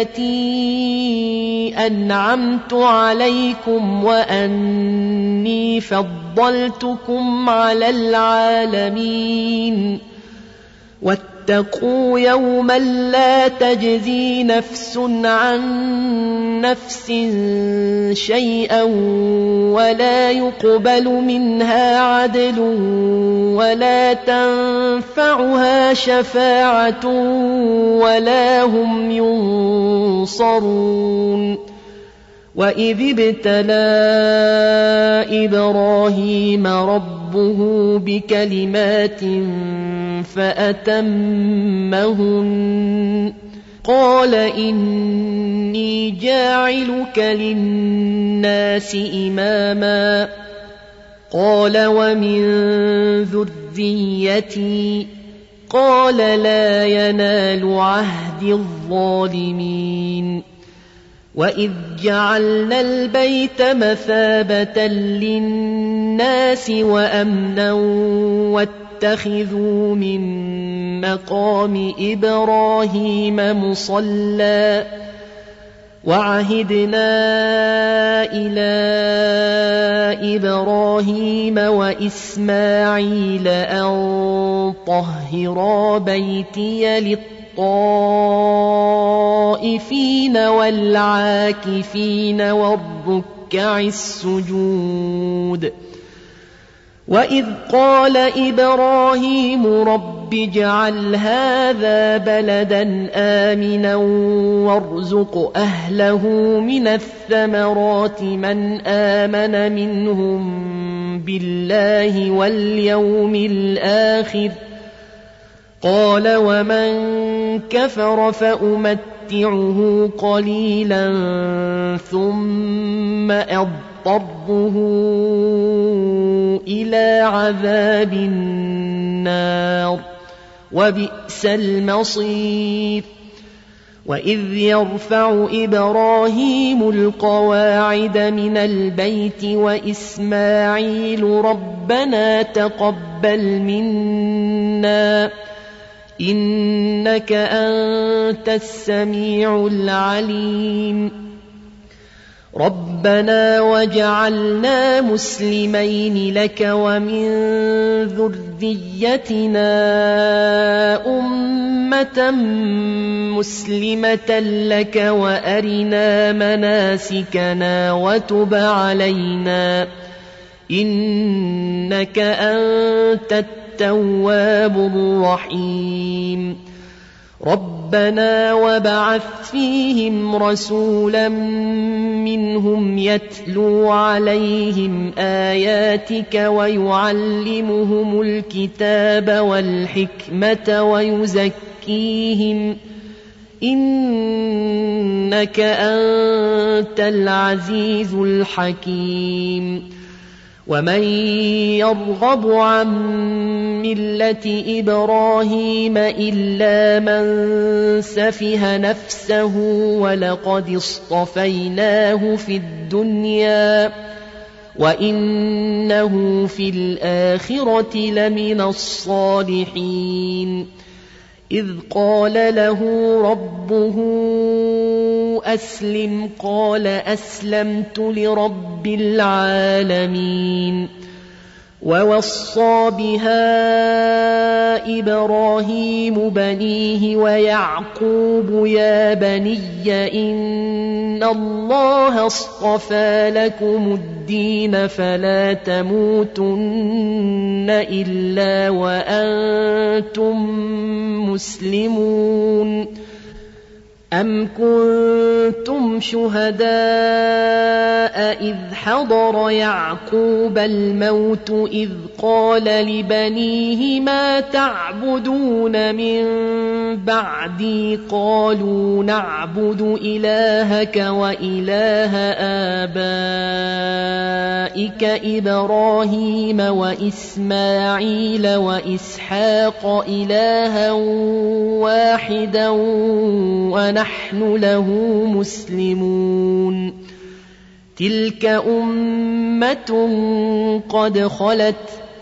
التي أنعمت عليكم وأني فضلتكم على العالمين واتقوا يوما لا تجزي نفس عن نفس شيئا ولا يقبل منها عدل ولا تنفعها شفاعة ولا هم ينصرون وإذ ابتلى إبراهيم ربه بكلمات فأتمهن قال إني جاعلك للناس إماما قال ومن ذريتي قال لا ينال عهد الظالمين وإذ جعلنا البيت مثابة للناس وأمنا واتخذوا من مقام إبراهيم مصلى وعهدنا إلى إبراهيم وإسماعيل أن طهرا بيتي للطائفين والعاكفين والركع السجود وإذ قال إبراهيم رب اجعل هذا بلدا آمنا وارزق أهله من الثمرات من آمن منهم بالله واليوم الآخر قال ومن كفر فأمتعه قليلا ثم أضطره إلى عذاب النار وبئس المصير وإذ يرفع إبراهيم القواعد من البيت وإسماعيل ربنا تقبل منا إنك أنت السميع العليم ربنا وجعلنا مسلمين لك ومن ذريتنا أمة مسلمة لك وأرنا مناسكنا وتب علينا إنك أنت التواب الرحيم ربنا وابعث فيهم رسولا منهم يتلو عليهم آياتك ويعلمهم الكتاب والحكمة ويزكيهم إنك أنت العزيز الحكيم ومن يرغب عن ملة إبراهيم إلا من سفه نفسه ولقد اصطفيناه في الدنيا وإنه في الآخرة لمن الصالحين إذ قال له ربه أسلم قال أسلمت لرب العالمين ووصى بها إبراهيم بنيه ويعقوب يا بني إن الله اصطفى لكم الدين فلا تموتن إلا وأنتم مسلمون أم كنتم شهداء إذ حضر يعقوب الموت إذ قال لبنيه ما تعبدون من بعدي قالوا نعبد إلهك وإله آبائك إبراهيم وإسماعيل وإسحاق إلها واحدا ونحن له مسلمون تلك أمة قد خلت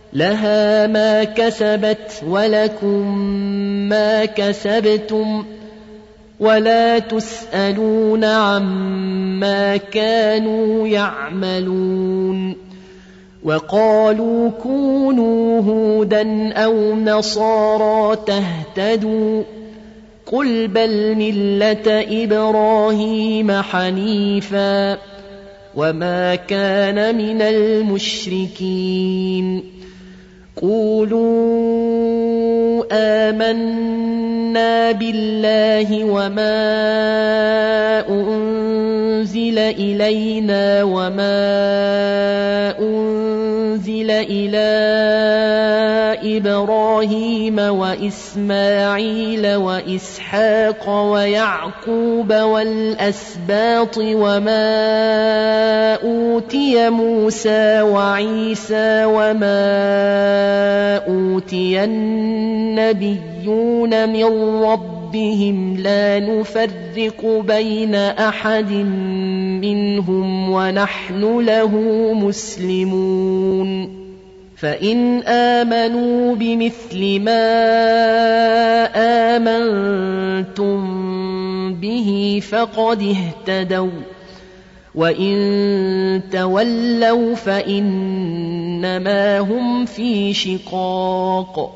لها ما كسبت ولكم ما كسبتم ولا تسألون عما كانوا يعملون وقالوا كونوا هودا أو نصارى تهتدوا قل بل ملة إبراهيم حنيفا وما كان من المشركين قولوا آمنا بالله وما أنزل إلينا وما أنزل إلى إبراهيم وإسماعيل وإسحاق ويعقوب والأسباط وما أوتي موسى وعيسى وما أوتي النبيون من ربهم لا نفرق بين أحد منهم ونحن له مسلمون فإن آمنوا بمثل ما آمنتم به فقد اهتدوا وإن تولوا فإنما هم في شقاق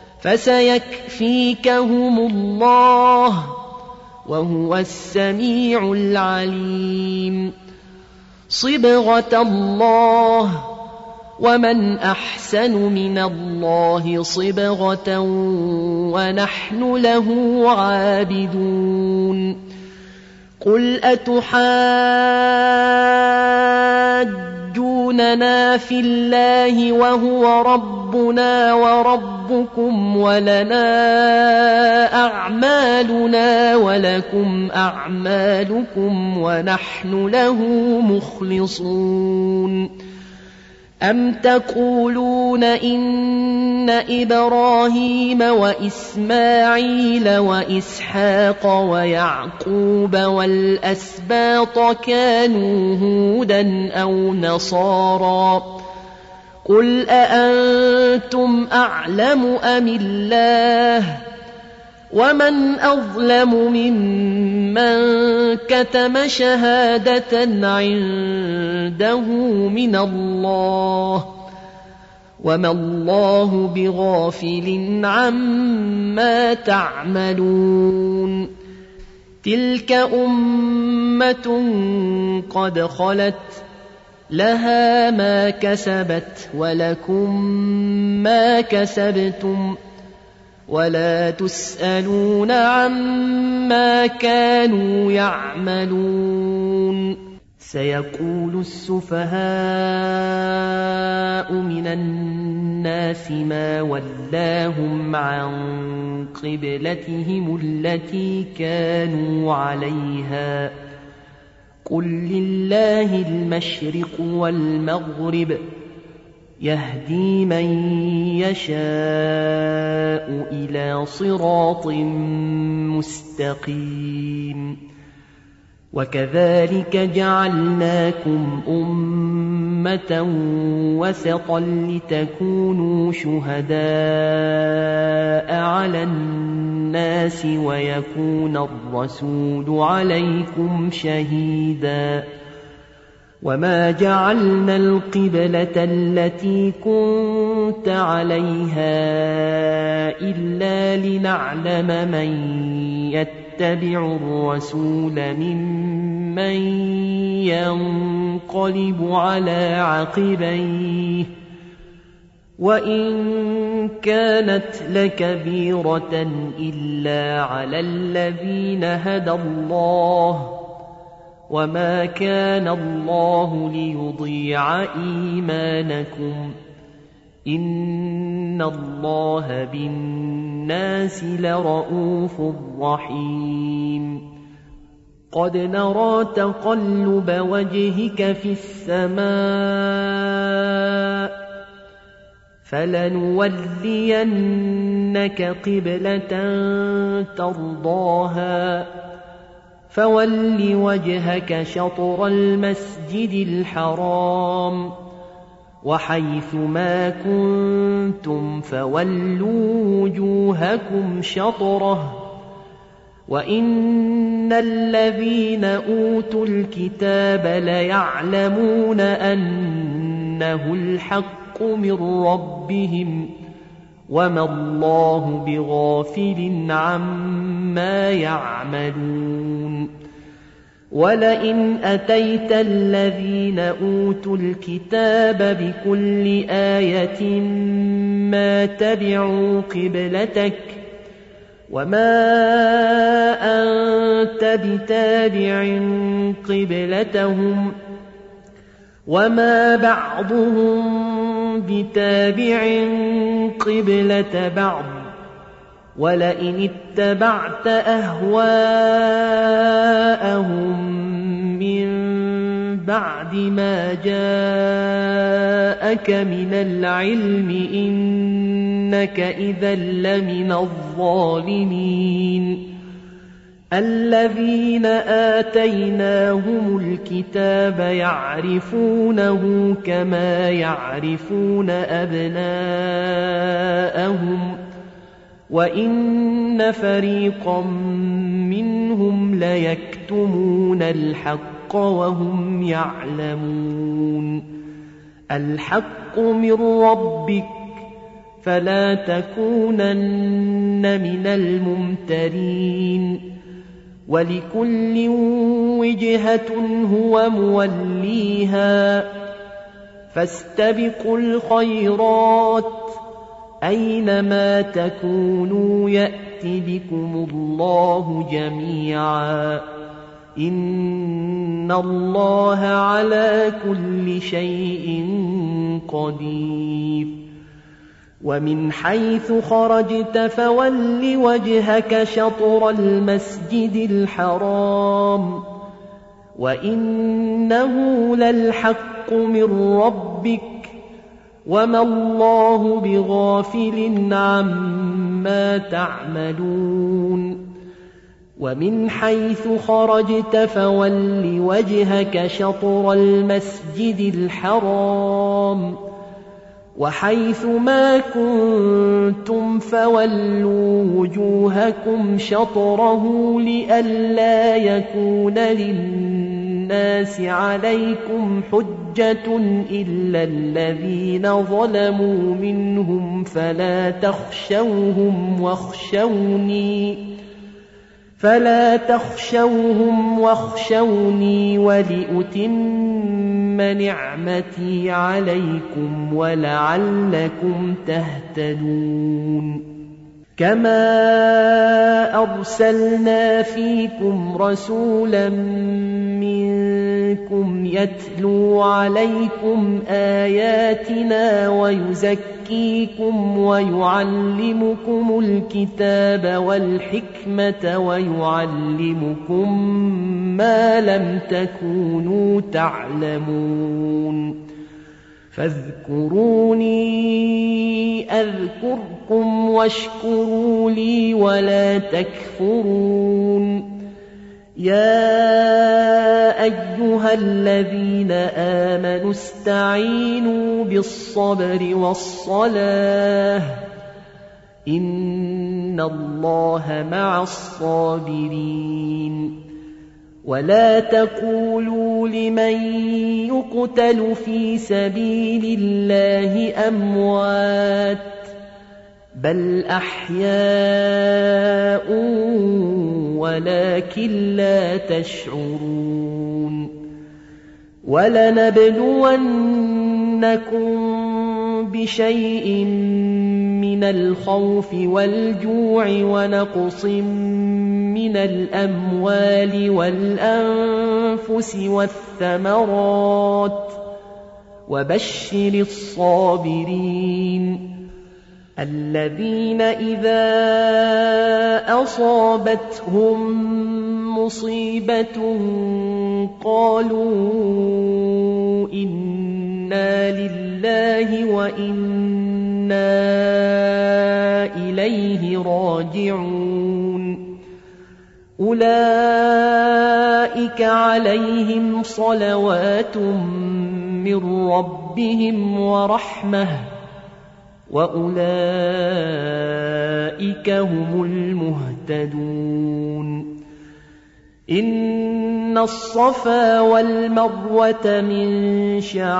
فسيكفيكهم الله وهو السميع العليم صبغة الله ومن أحسن من الله صبغة ونحن له عابدون قل أتحاجوننا في الله وهو ربنا وربكم ولنا أعمالنا ولكم أعمالكم ونحن له مخلصون أم تقولون إن إبراهيم وإسماعيل وإسحاق ويعقوب والأسباط كانوا هودا أو نصارى قل أأنتم أعلم أم الله ومن أظلم ممن كتم شهادة عنده من الله وما الله بغافل عما تعملون تلك أمة قد خلت لها ما كسبت ولكم ما كسبتم ولا تسألون عما كانوا يعملون سيقول السفهاء من الناس ما ولاهم عن قبلتهم التي كانوا عليها قل لله المشرق والمغرب يهدي من يشاء إلى صراط مستقيم وكذلك جعلناكم أمة وسطا لتكونوا شهداء على الناس ويكون الرسول عليكم شهيدا وما جعلنا القبلة التي كنت عليها إلا لنعلم من يتبع الرسول ممن ينقلب على عقبيه وإن كانت لكبيرة إلا على الذين هدى الله وما كان الله ليضيع إيمانكم إن الله بالناس لرءوف رحيم قد نرى تقلب وجهك في السماء فلنولينك قبلة ترضاها فول وجهك شطر المسجد الحرام وحيث ما كنتم فولوا وجوهكم شطره وإن الذين أوتوا الكتاب ليعلمون أنه الحق من ربهم وما الله بغافل عما يعملون ولئن أتيت الذين أوتوا الكتاب بكل آية ما تبعوا قبلتك وما أنت بتابع قبلتهم وما بعضهم بتابع قبلة بعض ولئن اتبعت أهواءهم من بعد ما جاءك من العلم إنك إذا لمن الظالمين الذين آتيناهم الكتاب يعرفونه كما يعرفون أبناءهم وإن فريقا منهم ليكتمون الحق وهم يعلمون الحق من ربك فلا تكونن من الممترين ولكل وجهة هو موليها فاستبقوا الخيرات أينما تكونوا يأت بكم الله جميعا إن الله على كل شيء قدير ومن حيث خرجت فول وجهك شطر المسجد الحرام وإنه للحق من ربك وما الله بغافل عما تعملون ومن حيث خرجت فول وجهك شطر المسجد الحرام وحيث ما كنتم فولوا وجوهكم شطره لئلا يكون للناس عليكم حجة إلا الذين ظلموا منهم فلا تخشوهم واخشوني فلا تخشوهم واخشوني ولأتم نعمتي عليكم ولعلكم تهتدون كما أرسلنا فيكم رسولا منكم يتلو عليكم آياتنا ويزكيكم ويعلمكم الكتاب والحكمة ويعلمكم ما لم تكونوا تعلمون فاذكروني أذكركم واشكروا لي ولا تكفرون يا أيها الذين آمنوا استعينوا بالصبر والصلاة إن الله مع الصابرين ولا تقولوا لمن يقتل في سبيل الله أموات بل أحياء ولكن لا تشعرون ولنبلونكم بشيء من الخوف والجوع ونقص من الأموال والأنفس والثمرات وبشر الصابرين الذين إذا أصابتهم مصيبة قالوا إنا لله وإنا إليه راجعون أولئك عليهم صلوات من ربهم ورحمة وأولئك هم المهتدون إن الصفا والمروة من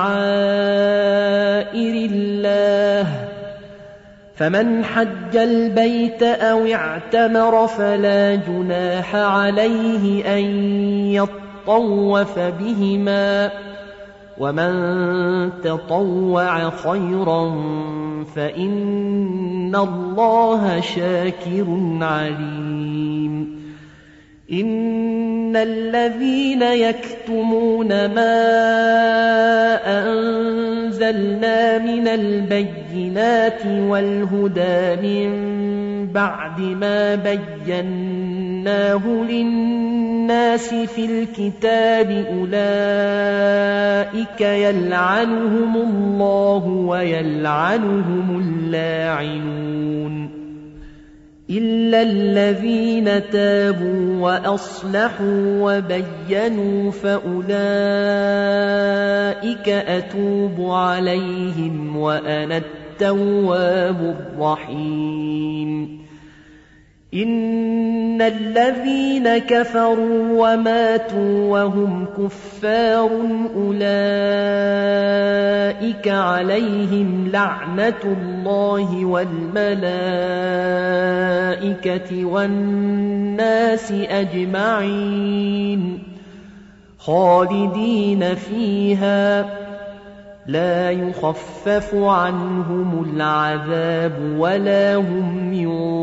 شعائر الله فمن حج البيت أو اعتمر فلا جناح عليه أن يطوف بهما ومن تطوع خيرا فإن الله شاكر عليم إن الذين يكتمون ما أنزلنا من البينات والهدى من بعد ما بيناه للناس في الكتاب أولئك يلعنهم الله ويلعنهم اللاعنون إلا الذين تابوا وأصلحوا وبينوا فأولئك أتوب عليهم وأنا التواب الرحيم إن الذين كفروا وماتوا وهم كفار أولئك عليهم لعنة الله والملائكة والناس أجمعين خالدين فيها لا يخفف عنهم العذاب ولا هم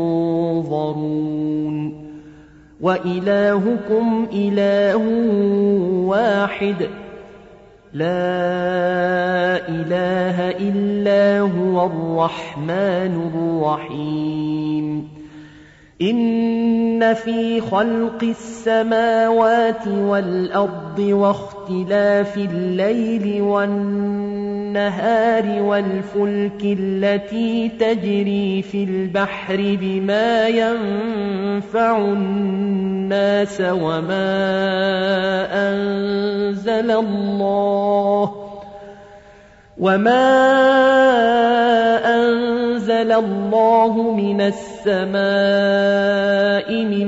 ينظرون وإلهكم إله واحد لا إله إلا هو الرحمن الرحيم إن في خلق السماوات والأرض واختلاف الليل والنهار والفلك التي تجري في البحر بما ينفع الناس وما أنزل الله وما أنزل الله من السماء من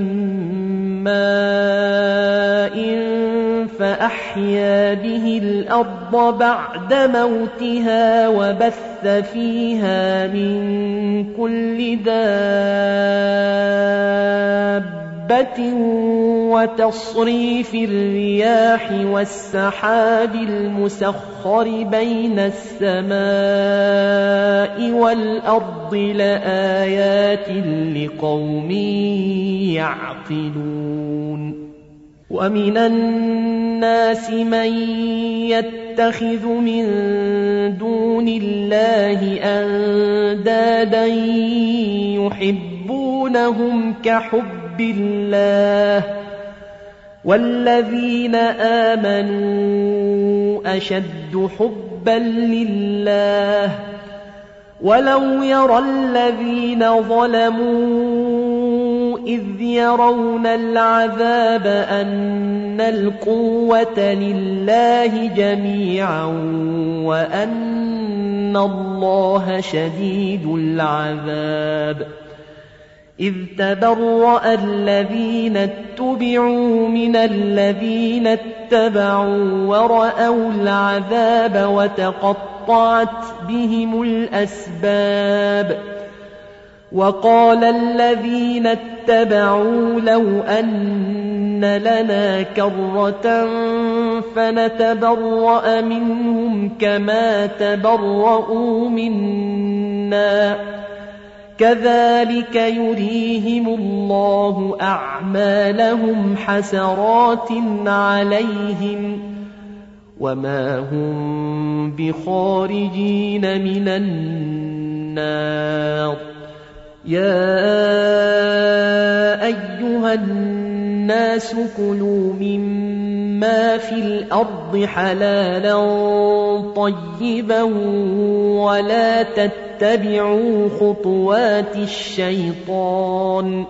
ماء فأحيا به الأرض بعد موتها وبث فيها من كل دابة وتصريف الرياح والسحاب المسخر بين السماء والأرض لآيات لقوم يعقلون ومن الناس من يتخذ من دون الله أندادا يحبونهم كحب بالله والذين آمنوا أشد حبا لله ولو يرى الذين ظلموا إذ يرون العذاب أن القوة لله جميعا وأن الله شديد العذاب إذ تبرأ الذين اتبعوا من الذين اتبعوا ورأوا العذاب وتقطعت بهم الأسباب وقال الذين اتبعوا لو أن لنا كرة فنتبرأ منهم كما تبرؤوا منا كذلك يريهم الله أعمالهم حسرات عليهم وما هم بخارجين من النار يا أيها الناس كلوا مما في الأرض حلالا طيبا ولا تتبعوا خطوات الشيطان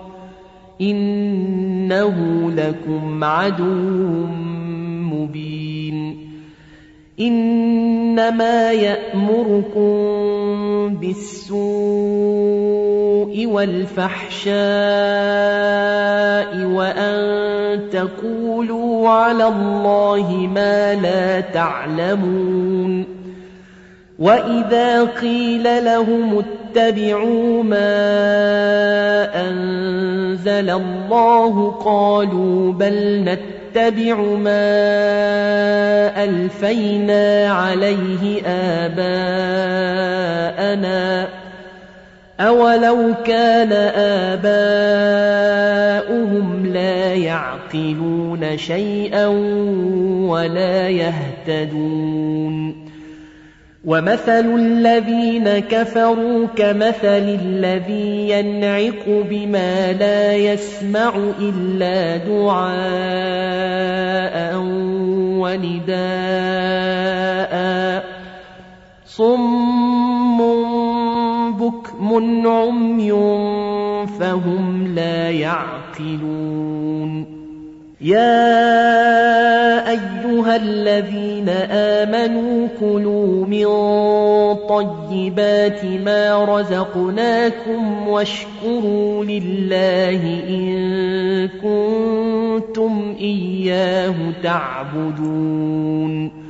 إنه لكم عدو مبين إن إنما يأمركم بالسوء والفحشاء وأن تقولوا على الله ما لا تعلمون وإذا قيل لهم اتبعوا ما أنزل الله قالوا بل نتبع ما ألفينا عليه آباءنا أولو كان آباؤهم لا يعقلون شيئا ولا يهتدون ومثل الذين كفروا كمثل الذي ينعق بما لا يسمع إلا دعاء ونداء صم بكم عمي فهم لا يعقلون يا أيها الذين آمنوا كلوا من طيبات ما رزقناكم واشكروا لله إن كنتم إياه تعبدون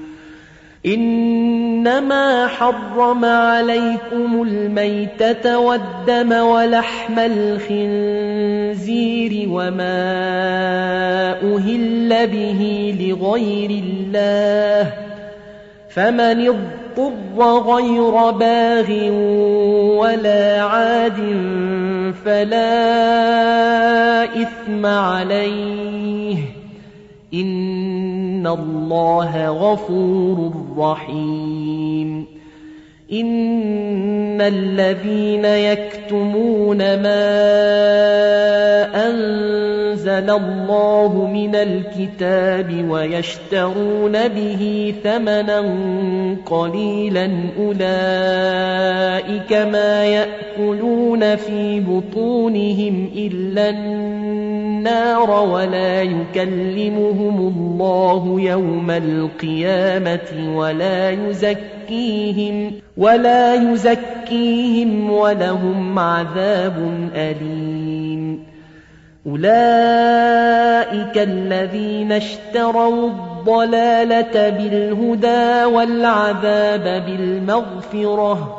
إنما حرم عليكم الميتة والدم ولحم الخنزير وما أهل به لغير الله فمن اضطر غير باغ ولا عاد فلا إثم عليه إن الله غفور رحيم إن الذين يكتمون ما أنزل الله من الكتاب ويشترون به ثمنا قليلا أولئك ما يأكلون في بطونهم إلا النار ولا يكلمهم الله يوم القيامة ولا يزكيهم ولا يزكيهم ولهم عذاب أليم أولئك الذين اشتروا الضلالة بالهدى والعذاب بالمغفرة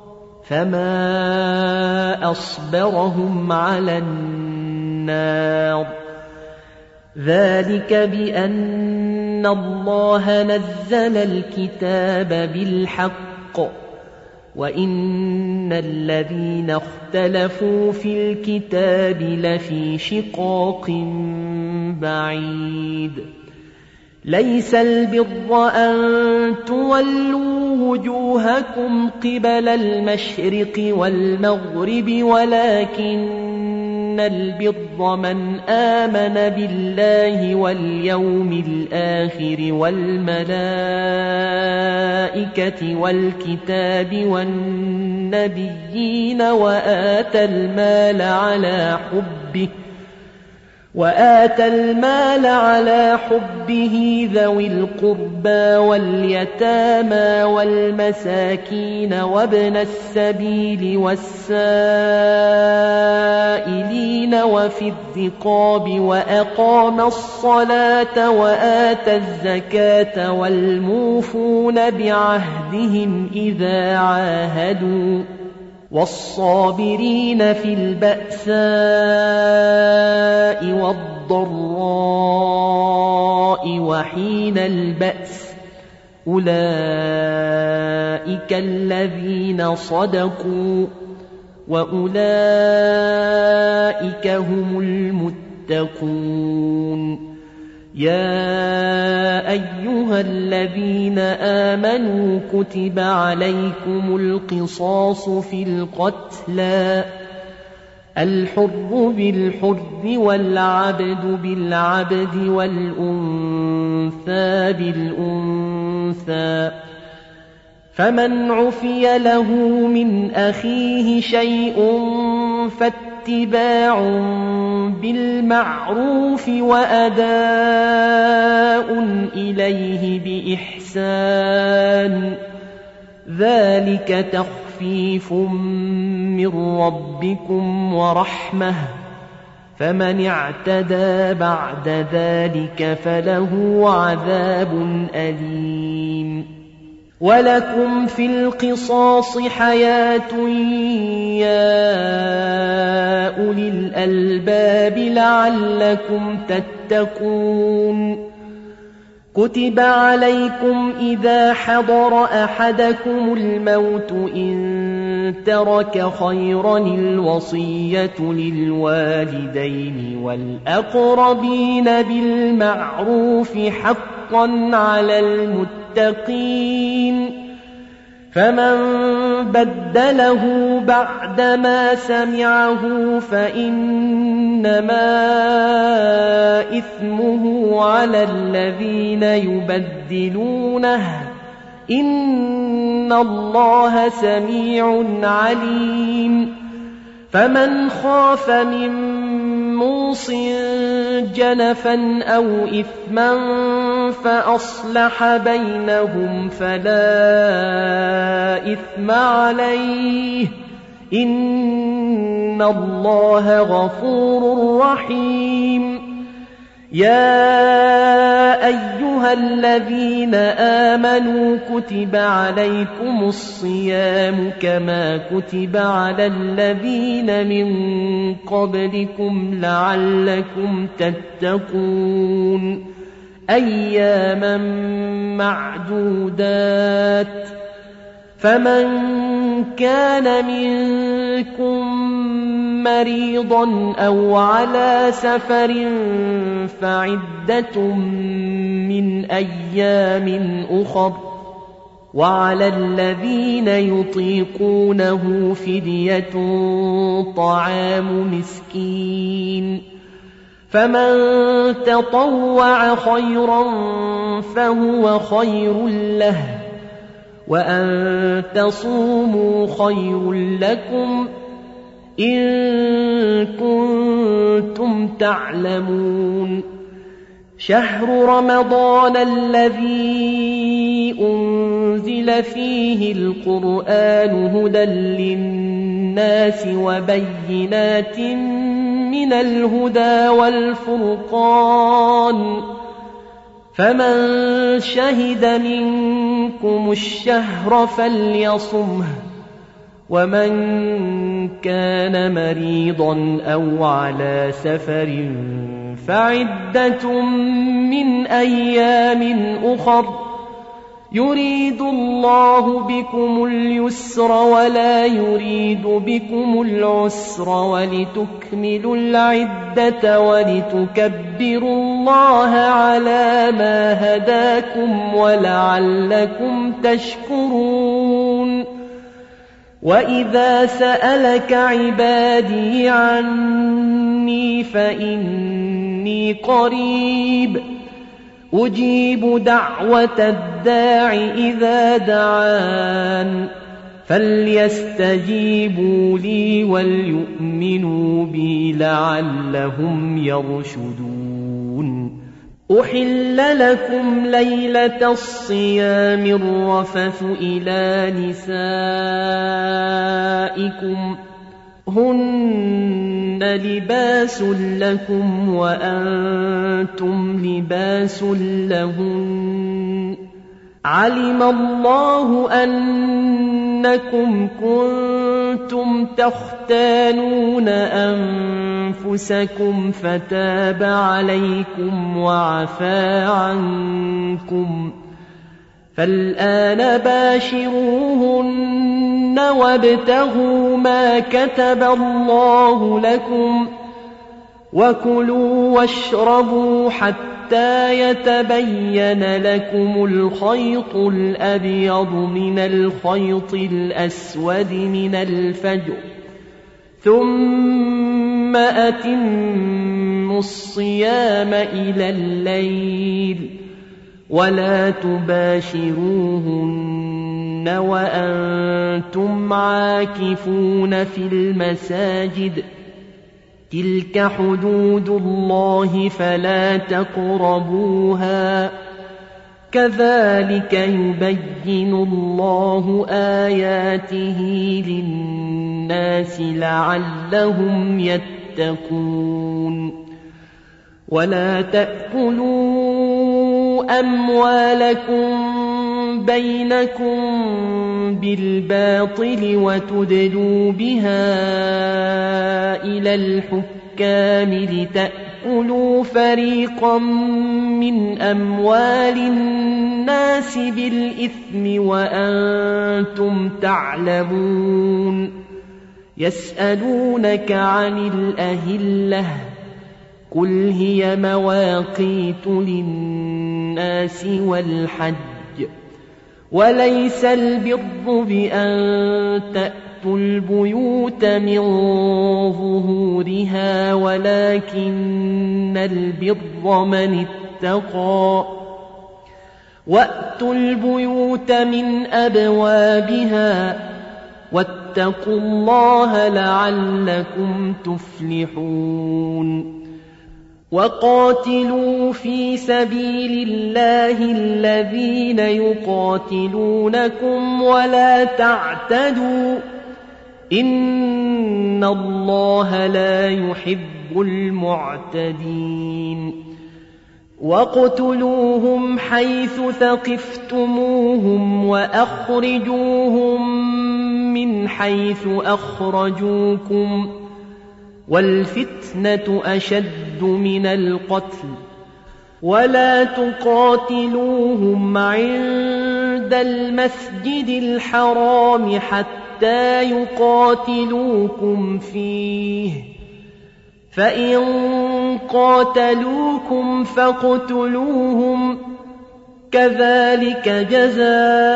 فما أصبرهم على النار ذلك بأن الله نزل الكتاب بالحق وإن الذين اختلفوا في الكتاب لفي شقاق بعيد ليس البر أن تولوا وجوهكم قبل المشرق والمغرب ولكن البر من آمن بالله واليوم الآخر والملائكة والكتاب والنبيين وآتى المال على حبه وآتى المال على حبه ذوي القربى واليتامى والمساكين وابن السبيل والسائلين وفي الرقاب وأقام الصلاة وآتى الزكاة والموفون بعهدهم إذا عاهدوا والصابرين في البأساء والضراء وحين البأس أولئك الذين صدقوا وأولئك هم المتقون يا أيها الذين آمنوا كتب عليكم القصاص في القتلى الحر بالحر والعبد بالعبد والأنثى بالأنثى فمن عفي له من أخيه شيء فاتباع بالمعروف وأداء إليه بإحسان ذلك تخفيف من ربكم ورحمة فمن اعتدى بعد ذلك فله عذاب أليم ولكم في القصاص حياة يا أولي الألباب لعلكم تتقون كتب عليكم إذا حضر أحدكم الموت إن ترك خيرا الوصية للوالدين والأقربين بالمعروف حقا على المتقين فمن بدله بعدما سمعه فإنما إثمه على الذين يبدلونه إن الله سميع عليم فمن خاف من موص جنفا أو إثما فأصلح بينهم فلا إثم عليه إن الله غفور رحيم يا أيها الذين آمنوا كتب عليكم الصيام كما كتب على الذين من قبلكم لعلكم تتقون أياما معدودات فمن كان منكم مريضا أو على سفر فعدة من أيام أخر وعلى الذين يطيقونه فدية طعام مسكين فمن تطوع خيرا فهو خير له وأن تصوموا خير لكم إن كنتم تعلمون شهر رمضان الذي أنزل فيه القرآن هدى للناس وبينات من الهدى والفرقان فمن شهد منكم الشهر فليصمه ومن كان مريضا أو على سفر فعدة من أيام أخر يريد الله بكم اليسر ولا يريد بكم العسر ولتكملوا العدة ولتكبروا الله على ما هداكم ولعلكم تشكرون وإذا سألك عبادي عني فإني قريب أجيب دعوة الداع إذا دعان فليستجيبوا لي وليؤمنوا بي لعلهم يرشدون أحل لكم ليلة الصيام الرفث إلى نسائكم هن لباس لكم وأنتم لباس لهن علم الله أنكم كنتم تختانون أنفسكم فتاب عليكم وعفى عنكم فالآن باشروهن وابتغوا ما كتب الله لكم وكلوا واشربوا حتى يتبين لكم الخيط الأبيض من الخيط الأسود من الفجر ثم أتموا الصيام إلى الليل ولا تباشروهن وأنتم عاكفون في المساجد تلك حدود الله فلا تقربوها كذلك يبين الله آياته للناس لعلهم يتقون ولا تأكلوا أموالكم بينكم بالباطل وتدلوا بها إلى الحكام لتأكلوا فريقا من أموال الناس بالإثم وأنتم تعلمون يسألونك عن الأهلة قل هي مواقيت للناس والحج وليس البر بأن تأتوا البيوت من ظهورها ولكن البر من اتقى وأتوا البيوت من أبوابها واتقوا الله لعلكم تفلحون وقاتلوا في سبيل الله الذين يقاتلونكم ولا تعتدوا إن الله لا يحب المعتدين واقتلوهم حيث ثقفتموهم وأخرجوهم من حيث أخرجوكم والفتنة أشد من القتل ولا تقاتلوهم عند المسجد الحرام حتى يقاتلوكم فيه فإن قاتلوكم فاقتلوهم كذلك جزاء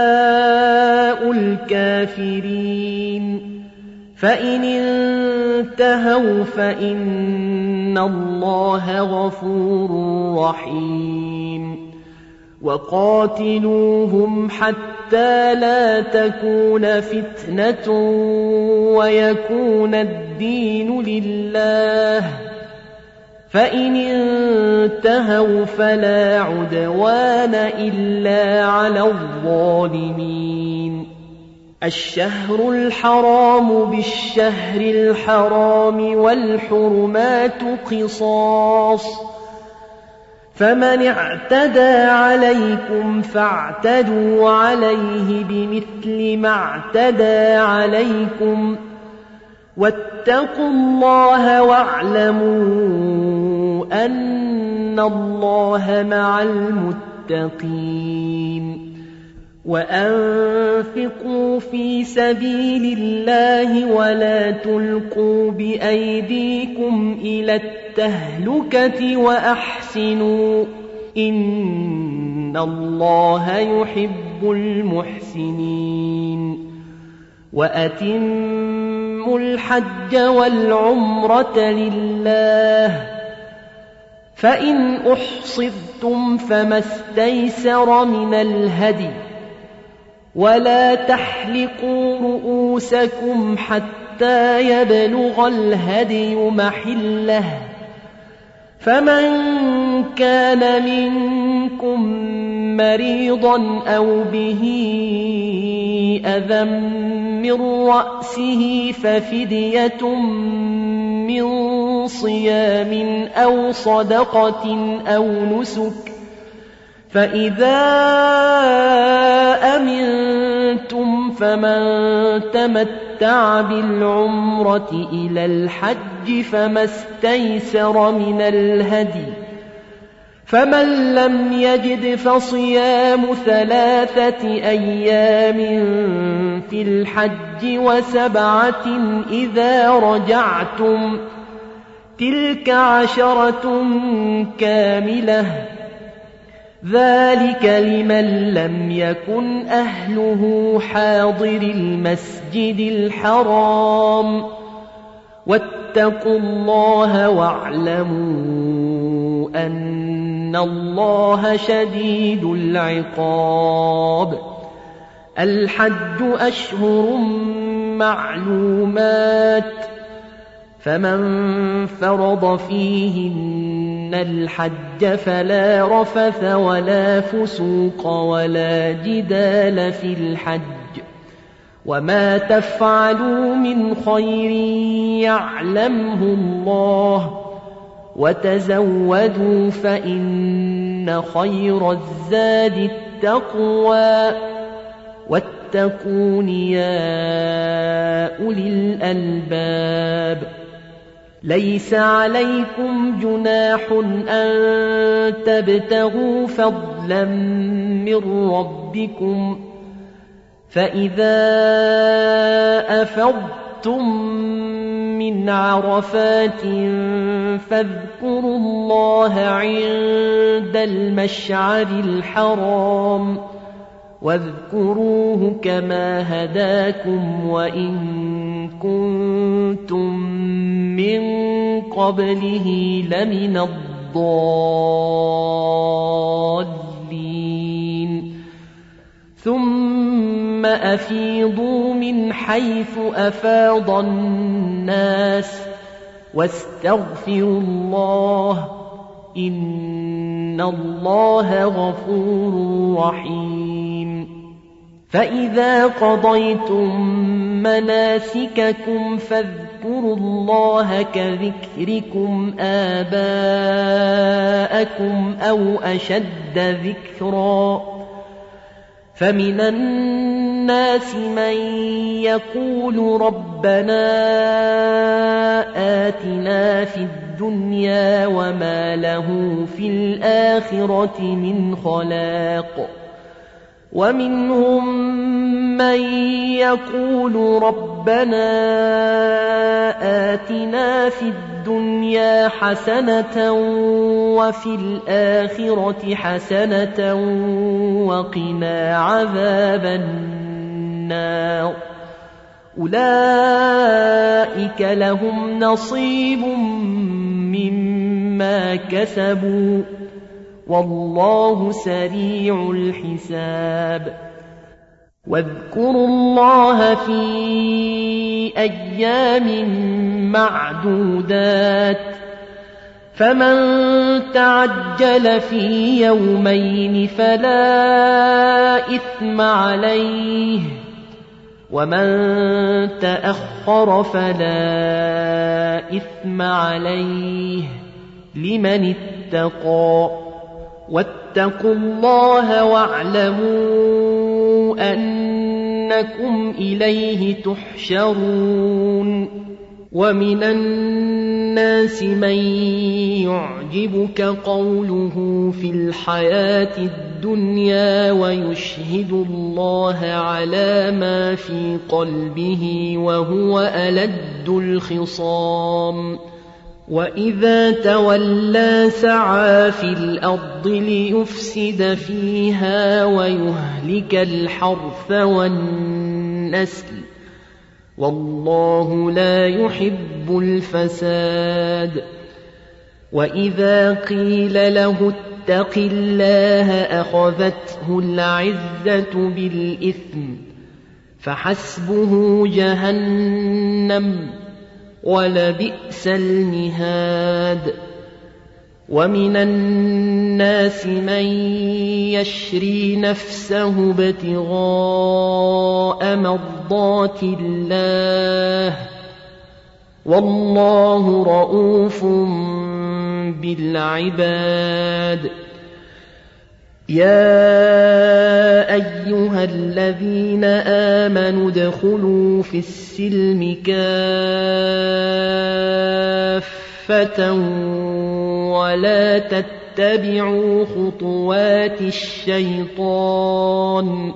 الكافرين فإن انتهوا فإن الله غفور رحيم وقاتلوهم حتى لا تكون فتنة ويكون الدين لله فإن انتهوا فلا عدوان إلا على الظالمين الشهر الحرام بالشهر الحرام والحرمات قصاص فمن اعتدى عليكم فاعتدوا عليه بمثل ما اعتدى عليكم واتقوا الله واعلموا أن الله مع المتقين وأنفقوا في سبيل الله ولا تلقوا بأيديكم إلى التهلكة وأحسنوا إن الله يحب المحسنين وأتموا الحج والعمرة لله فإن أحصرتم فما استيسر من الهدي ولا تحلقوا رؤوسكم حتى يبلغ الهدي محله فمن كان منكم مريضا أو به أذى من رأسه ففدية من صيام أو صدقة أو نسك فإذا أمنتم فمن تمتع بالعمرة إلى الحج فما استيسر من الهدي فمن لم يجد فصيام ثلاثة أيام في الحج وسبعة إذا رجعتم تلك عشرة كاملة ذلك لمن لم يكن أهله حاضر المسجد الحرام واتقوا الله واعلموا أن الله شديد العقاب الحج أشهر معلومات فمن فرض فيهن الحج فلا رفث ولا فسوق ولا جدال في الحج وما تفعلوا من خير يعلمه الله وتزودوا فإن خير الزاد التقوى واتقون يا أولي الألباب ليس عليكم جناح أن تبتغوا فضلا من ربكم فإذا أفضتم من عرفات فاذكروا الله عند المشعر الحرام واذكروه كما هداكم وإن كنتم من قبله لمن الضالين ثم أفيضوا من حيث أفاض الناس واستغفروا الله إن الله غفور رحيم فإذا قضيتم مناسككم فاذكروا الله كذكركم آباءكم أو أشد ذكرا فمن الناس من يقول ربنا آتنا في الدنيا وما له في الآخرة من خلاق ومنهم من يقول ربنا آتنا في الدنيا حسنة وفي الآخرة حسنة وقنا عذاب النار أولئك لهم نصيب مما كسبوا والله سريع الحساب واذكروا الله في أيام معدودات فمن تعجل في يومين فلا إثم عليه ومن تأخر فلا إثم عليه لمن اتقى واتقوا الله واعلموا أنكم إليه تحشرون ومن الناس من يعجبك قوله في الحياة الدنيا ويشهد الله على ما في قلبه وهو ألد الخصام وإذا تولى سعى في الأرض ليفسد فيها ويهلك الحرث والنسل والله لا يحب الفساد وإذا قيل له اتق الله أخذته العزة بالإثم فحسبه جهنم ولبئس المهاد ومن الناس من يشري نفسه ابتغاء مرضات الله والله رؤوف بالعباد يا أيها الذين آمنوا ادخلوا في السلم كافة ولا تتبعوا خطوات الشيطان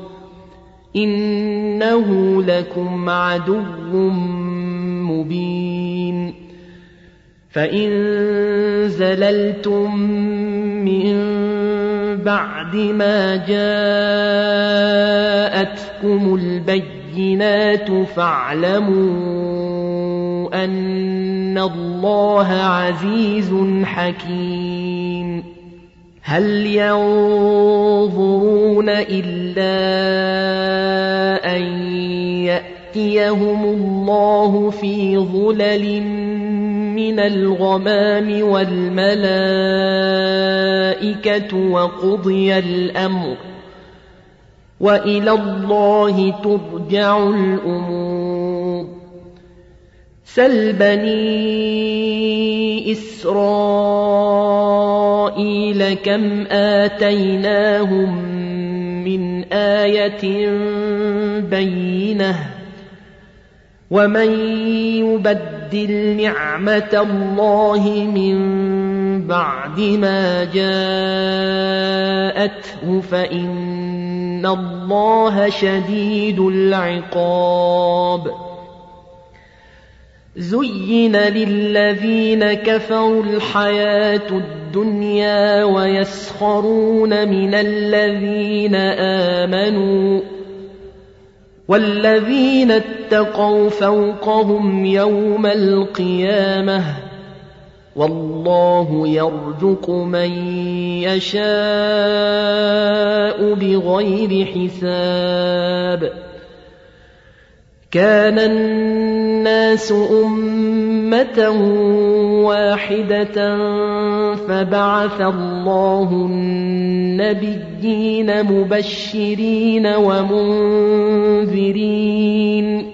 إنه لكم عدو مبين فإن زللتم من بعد ما جاءتكم البينات فاعلموا أن الله عزيز حكيم هل ينظرون إلا أن يأتيهم الله في ظلل من الغمام والملائكة وقضي الأمر وإلى الله ترجع الأمور سل بني إسرائيل كم آتيناهم من آية بينة ومن يبدل نعمة الله من بعد ما جاءته فإن الله شديد العقاب زين للذين كفروا الحياة الدنيا ويسخرون من الذين آمنوا والذين اتقوا فوقهم يوم القيامة والله يرزق من يشاء بغير حساب كان الناس أمة واحدة فبعث الله النبيين مبشرين ومنذرين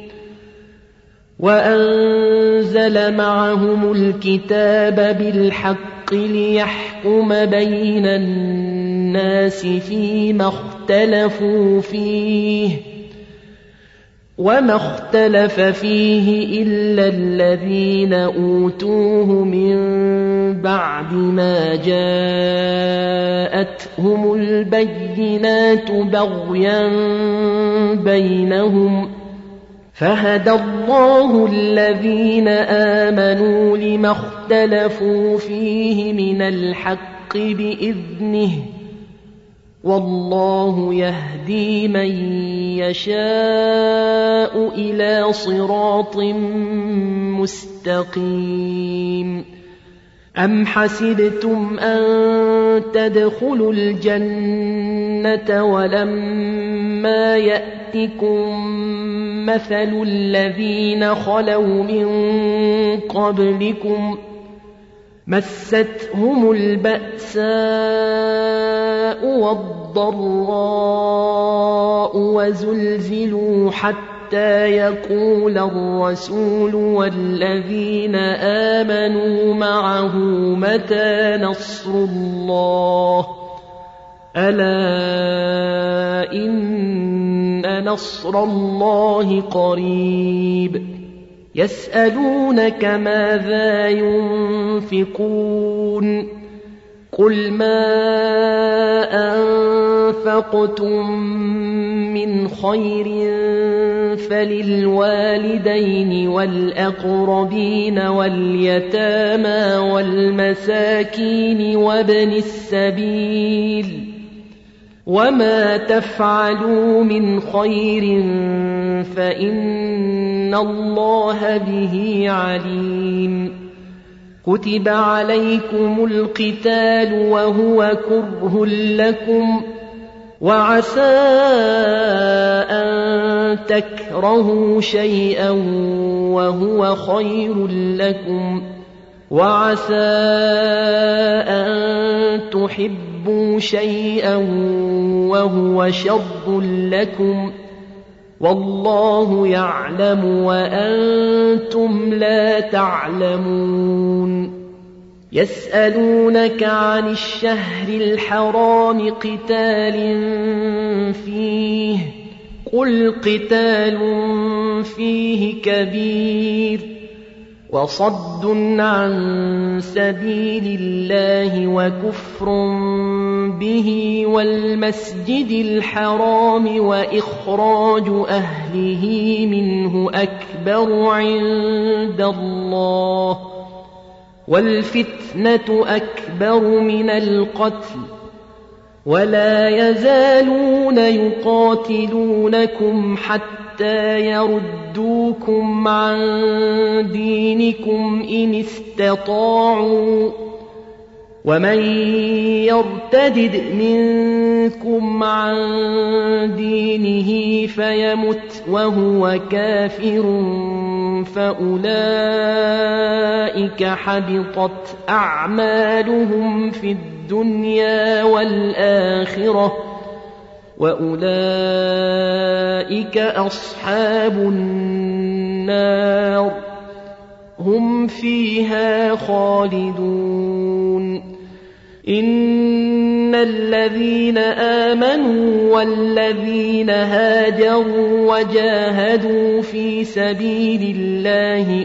وأنزل معهم الكتاب بالحق ليحكم بين الناس فيما اختلفوا فيه وما اختلف فيه إلا الذين أوتوه من بعد ما جاءتهم البينات بغيا بينهم فهدى الله الذين آمنوا لما اختلفوا فيه من الحق بإذنه والله يهدي من يشاء إلى صراط مستقيم أم حسبتم أن تدخلوا الجنة ولما يأتكم مثل الذين خلوا من قبلكم مستهم البأساء والضراء وزلزلوا حتى يقول الرسول والذين آمنوا معه متى نصر الله ألا إن نصر الله قريب يسألونك ماذا ينفقون قل ما أنفقتم من خير فللوالدين والأقربين واليتامى والمساكين وابن السبيل وما تفعلوا من خير فإن الله به عليم كتب عليكم القتال وهو كره لكم وعسى أن تكرهوا شيئا وهو خير لكم وعسى أن تحبوا شيئا وهو شر لكم والله يعلم وأنتم لا تعلمون يسألونك عن الشهر الحرام قتال فيه قل قتال فيه كبير وصد عن سبيل الله وكفر به والمسجد الحرام وإخراج أهله منه أكبر عند الله والفتنة أكبر من القتل ولا يزالون يقاتلونكم حتى يردوكم عن دينكم إن استطاعوا ومن يرتدد منكم عن دينه فيمت وهو كافر فأولئك حبطت أعمالهم في الدنيا والآخرة وأولئك أصحاب النار هم فيها خالدون. إن الذين آمنوا والذين هاجروا وجاهدوا في سبيل الله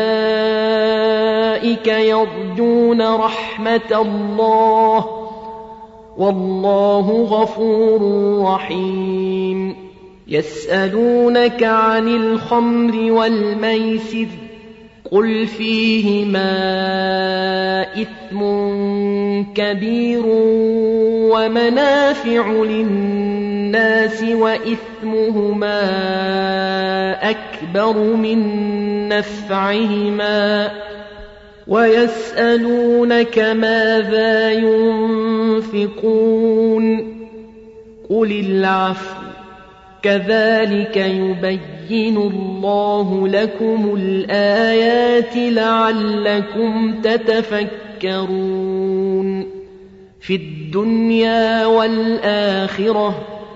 أولئك يرجون رحمة الله والله غفور رحيم. يسألونك عن الخمر والميسر قل فيهما إثم كبير ومنافع للناس وإثمهما أكبر من نفعهما ويسألونك ماذا ينفقون قل العفو كذلك يبين الله لكم الآيات لعلكم تتفكرون في الدنيا والآخرة.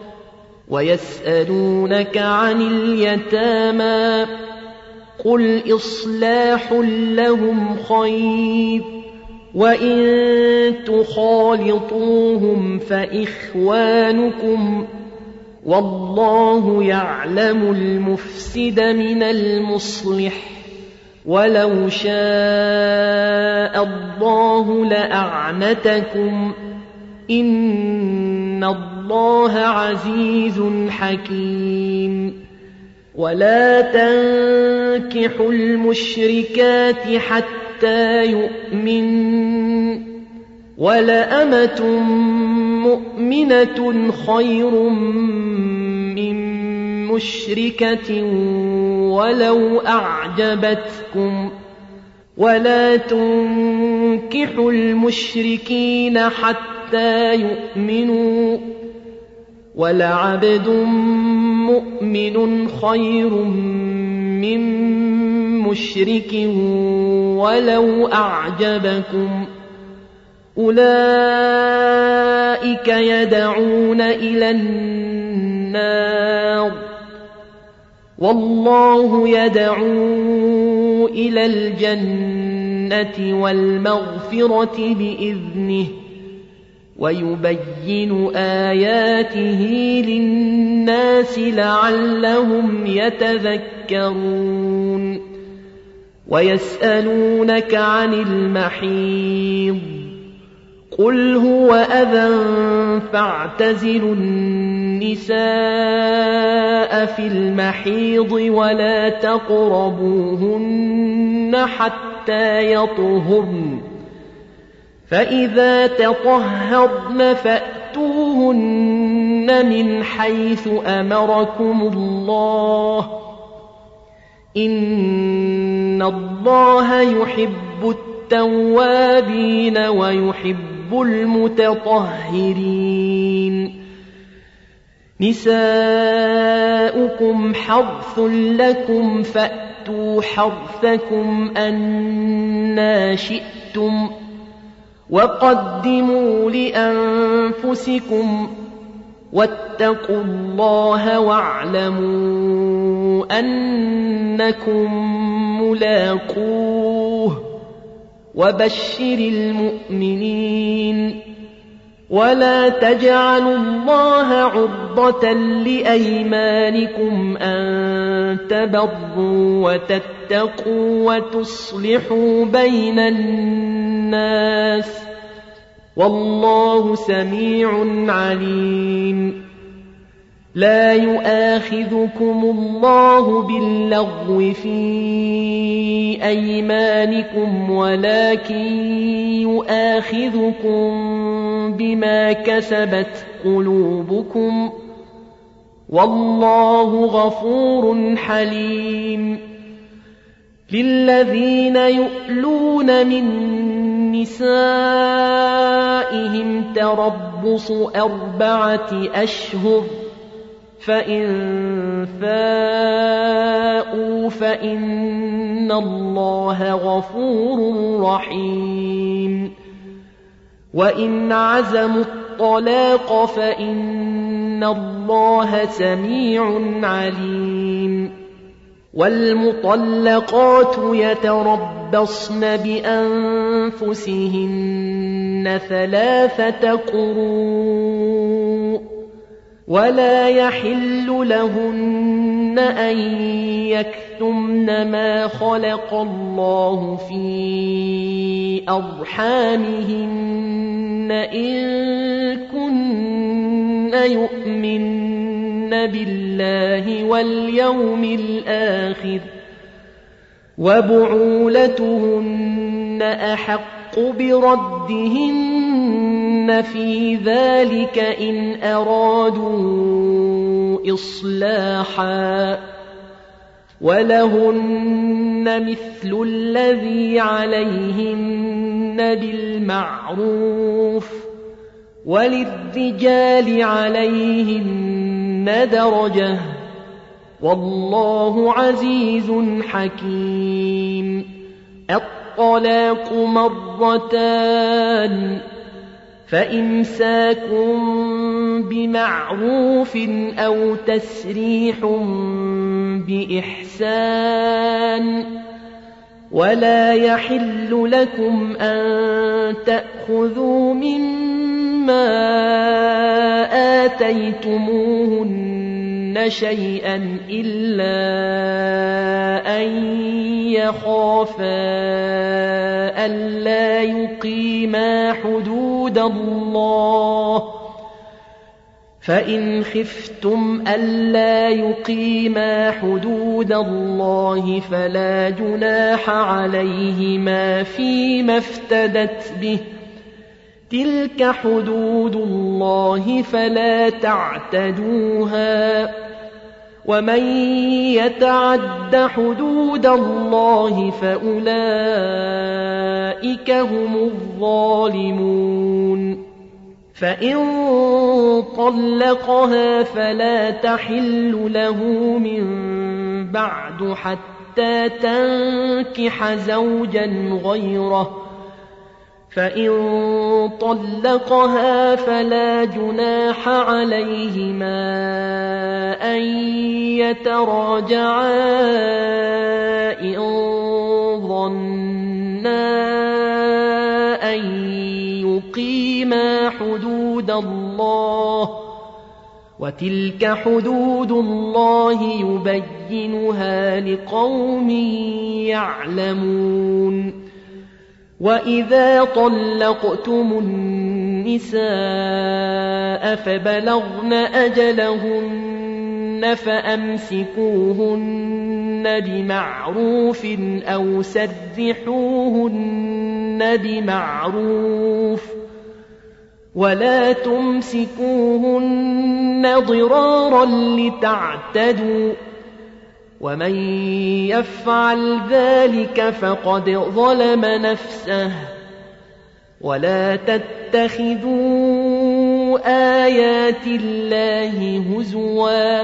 ويسألونك عن اليتامى قل إصلاح لهم خير وإن تخالطوهم فإخوانكم والله يعلم المفسد من المصلح ولو شاء الله لأعنتكم إن الله عزيز حكيم. ولا تنكحوا المشركات حتى يؤمنوا ولأمة مؤمنة خير من مشركة ولو أعجبتكم ولا تنكحوا المشركين حتى يؤمنوا ولعبد مؤمن خير من مشرك ولو أعجبكم أولئك يدعون إلى النار والله يدعو إلى الجنة والمغفرة بإذنه ويبين آياته للناس لعلهم يتذكرون. ويسألونك عن المحيض قل هو أذى فاعتزلوا النساء في المحيض ولا تقربوهن حتى يطهرن فإذا تطهرن فأتوهن من حيث أمركم الله إن الله يحب التوابين ويحب المتطهرين. نساؤكم حرث لكم فأتوا حرثكم أنى شئتم وقدموا لأنفسكم واتقوا الله واعلموا أنكم ملاقوه وبشر المؤمنين. ولا تجعلوا الله عرضة لأيمانكم أن تبروا وتتقوا وتصلحوا بين الناس والله سميع عليم. لا يؤاخذكم الله باللغو في أيمانكم ولكن يؤاخذكم بما كسبت قلوبكم والله غفور حليم. للذين يؤلون من نسائهم تربص أربعة أشهر فإن فاءوا فاءوا فإن الله غفور رحيم وإن عزموا الطلاق فإن الله سميع عليم والمطلقات يتربصن بأنفسهن ثلاثة قروء ولا يحل لهن أن يكتمن ما خلق الله في أرحامهن إن كن يؤمن بالله واليوم الآخر وبعولتهن أحق بردهن في ذلك إن أرادوا إصلاحا ولهن مثل الذي عليهن بالمعروف وللرجال عليهن درجة والله عزيز حكيم الطلاق مرتان فإمساك بمعروف أو تسريح بإحسان ولا يحل لكم أن تأخذوا مما آتيتموهن شيئا إلا أن يخافا ألا يقيما حدود الله فإن خفتم ألا يقيما حدود الله فلا جناح عليهما فيما افتدت به تلك حدود الله فلا تعتدوها ومن يتعد حدود الله فأولئك هم الظالمون فإن طلقها فلا تحل له من بعد حتى تنكح زوجا غيره فإن طلقها فلا جناح عليهما أن يتراجعا إن ظنا أن يقيما حدود الله وتلك حدود الله يبينها لقوم يعلمون وإذا طلقتم النساء فبلغن أجلهن فأمسكوهن بمعروف أو سرحوهن بمعروف ولا تمسكوهن ضرارا لتعتدوا ومن يفعل ذلك فقد ظلم نفسه ولا تتخذوا آيات الله هزوا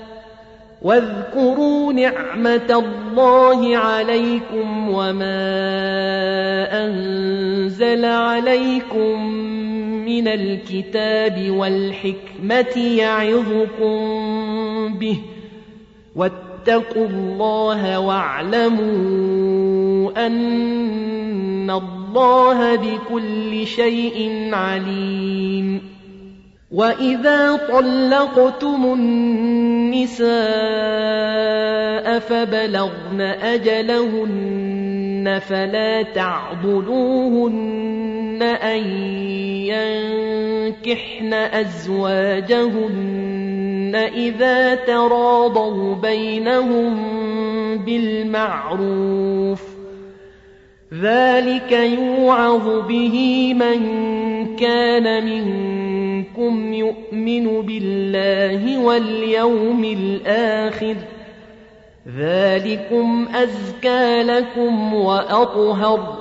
واذكروا نعمة الله عليكم وما أنزل عليكم من الكتاب والحكمة يعظكم به واتقوا الله واعلموا أن الله بكل شيء عليم وإذا طلقتم النساء فبلغن أجلهن فلا تعضلوهن أن ينكحن أزواجهن إذا تراضوا بينهم بالمعروف ذلك يوعظ به من كان منكم يؤمن بالله واليوم الآخر ذلكم أزكى لكم وأطهر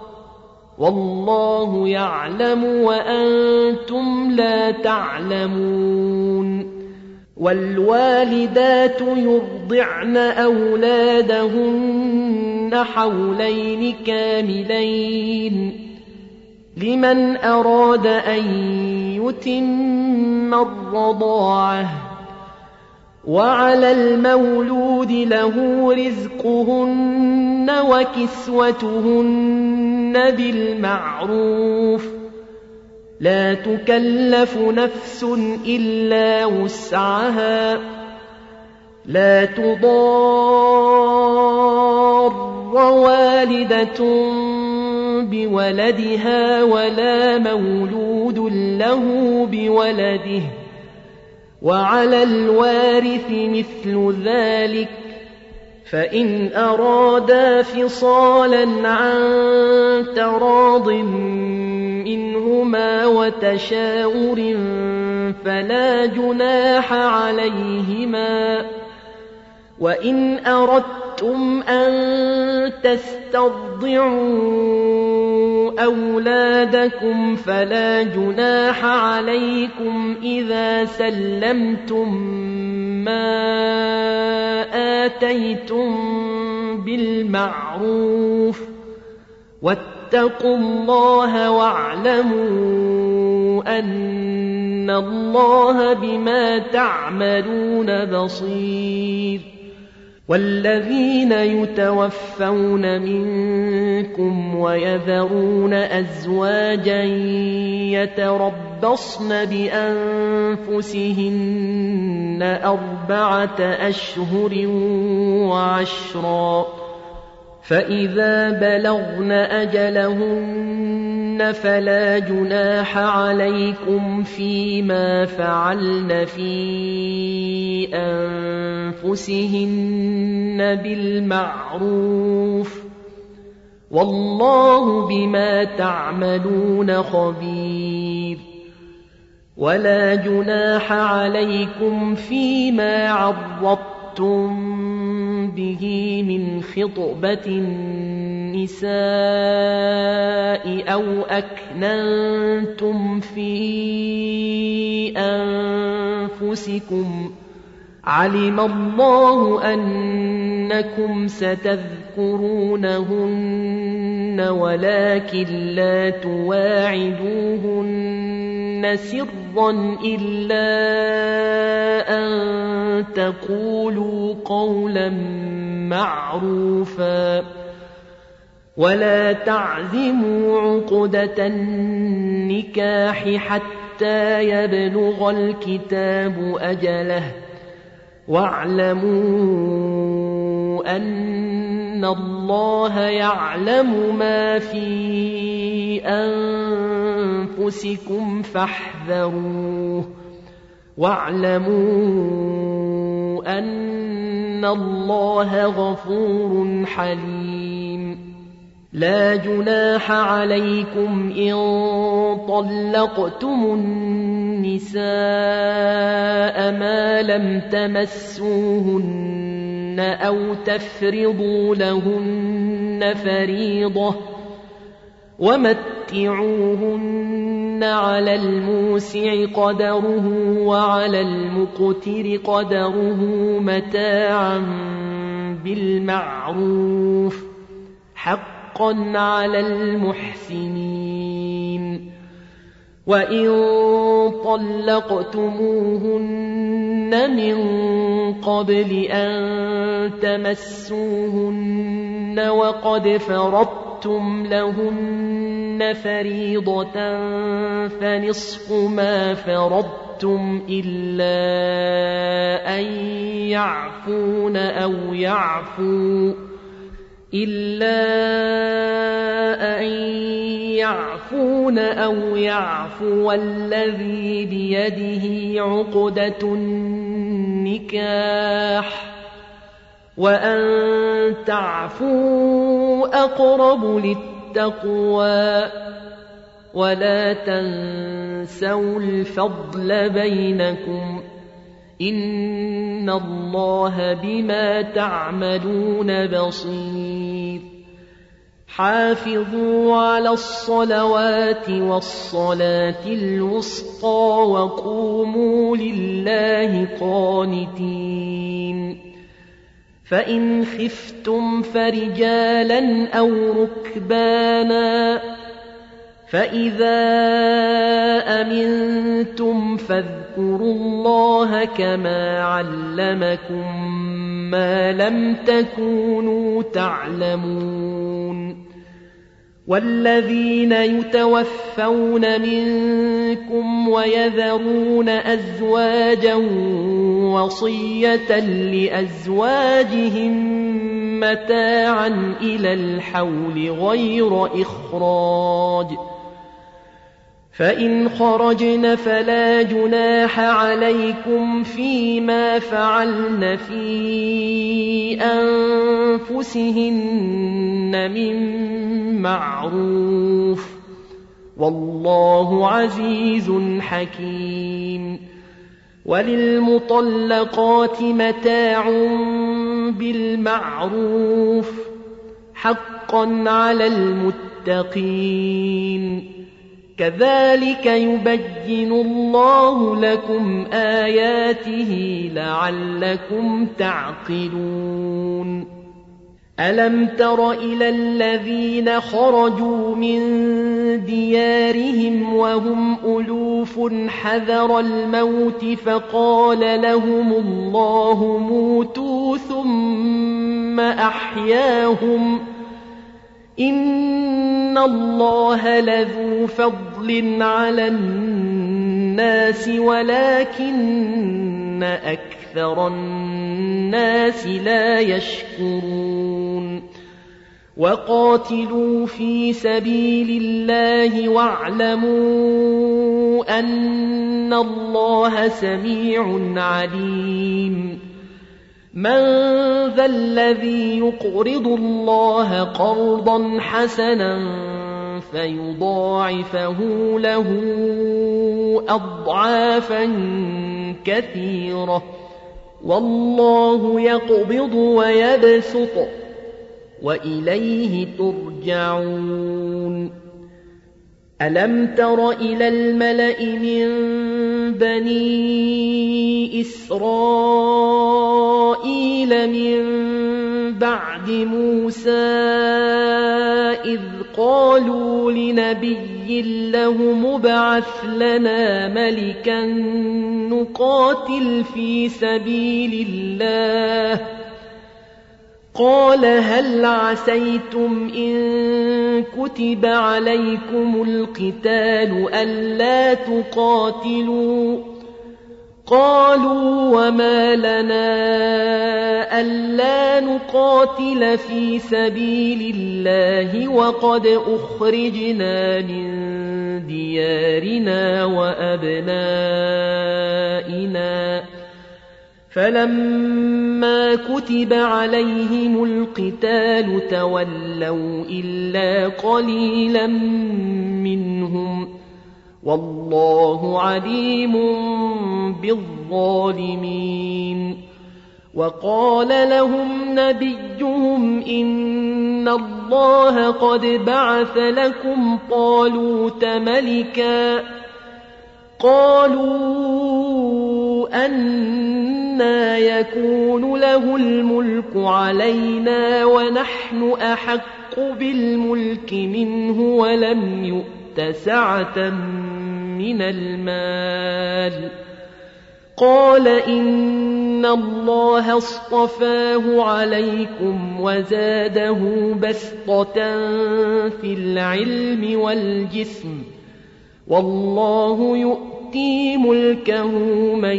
والله يعلم وأنتم لا تعلمون والوالدات يرضعن أولادهن حولين كاملين لمن أراد أن يتم الرضاعة وعلى المولود له رزقهن وكسوتهن بالمعروف لا تكلف نفس إلا وسعها لا تضار والدة بولدها ولا مولود له بولده وعلى الوارث مثل ذلك فإن أرادا فصالا عن تراض منهما وتشاور فلا جناح عليهما وإن أردتم أن تسترضعوا أولادكم فلا جناح عليكم إذا سلمتم ما آتيتم بالمعروف واتقوا الله واعلموا أن الله بما تعملون بصير والذين يتوفون منكم ويذرون أزواجا يتربصن بأنفسهن أربعة أشهر وعشرا فإذا بلغن أجلهن فلا جناح عليكم فيما فعلن في أنفسهن بالمعروف والله بما تعملون خبير ولا جناح عليكم فيما عرضتم به من خطبة النساء أو أكننتم في أنفسكم علم الله أنكم ستذكرونهن ولكن لا تواعدوهن سرا إلا أن تقولوا قولا معروفا ولا تعزموا عقدة النكاح حتى يبلغ الكتاب أجله واعلموا أن الله يعلم ما في أنفسكم فاحذروه واعلموا أن الله غفور حليم لا جناح عليكم إن طلقتم النساء ما لم تمسوهن أو تفرضوا لهن فريضة ومتعوهن على الموسع قدره وعلى المقتر قدره متاعا بالمعروف حقا على المحسنين وإن طلقتموهن من قبل أن تمسوهن وقد فرضتم لهن فريضة فنصف ما فرضتم إلا أن يعفون أو يعفو إلا أن يعفون أو يعفو الذي بيده عقدة النكاح وأن تعفوا أقرب للتقوى ولا تنسوا الفضل بينكم إن الله بما تعملون بصير حافظوا على الصلوات والصلاة الوسطى وقوموا لله قانتين فإن خفتم فرجالا أو ركبانا فإذا أمنتم فاذكروا الله كما علمكم ما لم تكونوا تعلمون والذين يتوفون منكم ويذرون أزواجا وصية لأزواجهم متاعا إلى الحول غير إخراج فإن خرجن فلا جناح عليكم فيما فعلن في أنفسهن من معروف والله عزيز حكيم وللمطلقات متاع بالمعروف حقا على المتقين كذلك يبين الله لكم آياته لعلكم تعقلون ألم تر إلى الذين خرجوا من ديارهم وهم ألوف حذر الموت فقال لهم الله موتوا ثم أحياهم إن الله لذو فضل على الناس ولكن أكثر الناس لا يشكرون وقاتلوا في سبيل الله واعلموا أن الله سميع عليم من ذا الذي يقرض الله قرضا حسنا فيضاعفه له أضعافا كثيرة والله يقبض ويبسط وإليه ترجعون ألم تر إلى الملأ من بني إسرائيل من بعد موسى إذ قالوا لنبي له مبعث لنا ملكا نقاتل في سبيل الله قال هل عسيتم إن كتب عليكم القتال ألا تقاتلوا قالوا وما لنا ألا نقاتل في سبيل الله وقد أخرجنا من ديارنا وأبنائنا فلما كتب عليهم القتال تولوا إلا قليلا منهم والله عليم بالظالمين وقال لهم نبيهم إن الله قد بعث لكم طالوت ملكا قالوا أنى يكون له الملك علينا ونحن أحق بالملك منه ولم يؤت سعة من المال قال إن الله اصطفاه عليكم وزاده بسطة في العلم والجسم والله يؤتي ملكه من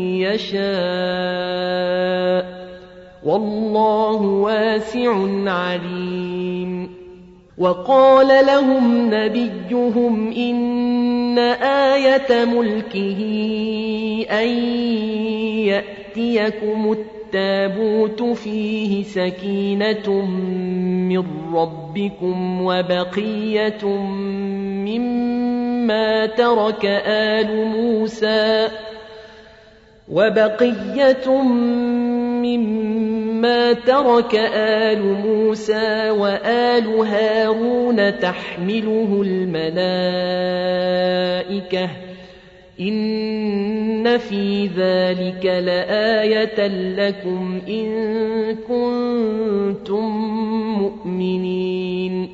يشاء والله واسع عليم وقال لهم نبيهم إن آية ملكه أن يأتيكم التابوت فيه سكينة من ربكم وبقية مما ترك آل موسى وبقية مما ترك آل موسى وآل هارون تحمله الملائكة إن في ذلك لآية لكم إن كنتم مؤمنين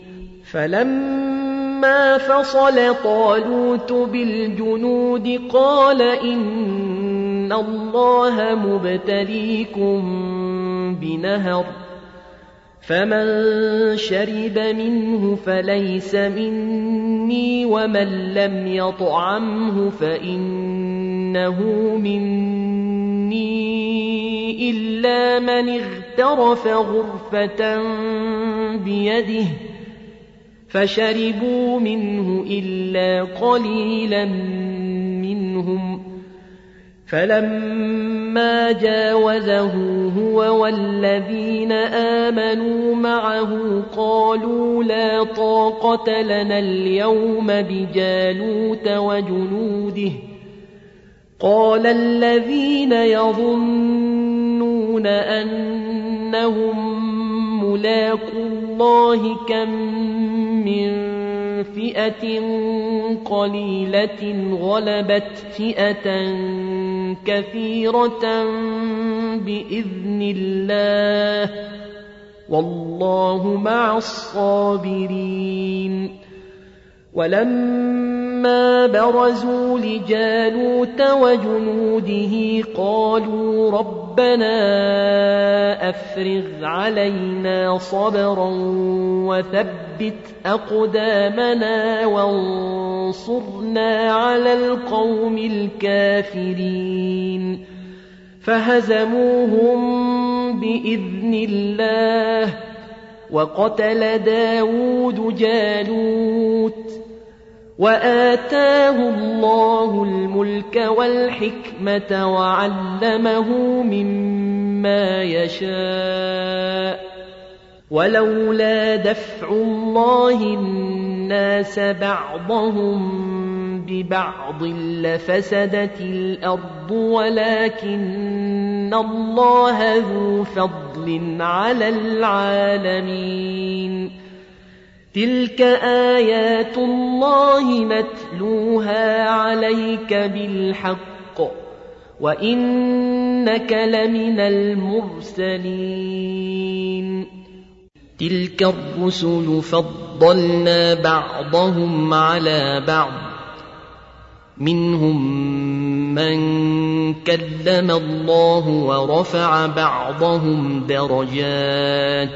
فلما فصل طالوت بالجنود قال إن الله مبتليكم بنهر فمن شرب منه فليس مني ومن لم يطعمه فإنه مني إلا من اغترف غرفة بيده فشربوا منه إلا قليلا منهم فلما جاوزه هو والذين آمنوا معه قالوا لا طاقة لنا اليوم بجالوت وجنوده قال الذين يظنون أنهم ملاقو الله كم من فئة قليلة غلبت فئة كثيرة بإذن الله والله مع الصابرين ولما برزوا لجالوت وجنوده قالوا ربنا أفرغ علينا صبرا وثبت أقدامنا وانصرنا على القوم الكافرين فهزموهم بإذن الله وقتل داود جالوت وآتاه الله الملك والحكمة وعلمه مما يشاء ولولا دفع الله الناس بعضهم ببعض لفسدت الأرض ولكن الله ذو فضل على العالمين تلك آيات الله نتلوها عليك بالحق وإنك لمن المرسلين تلك الرسل فضلنا بعضهم على بعض منهم من كلم الله ورفع بعضهم درجات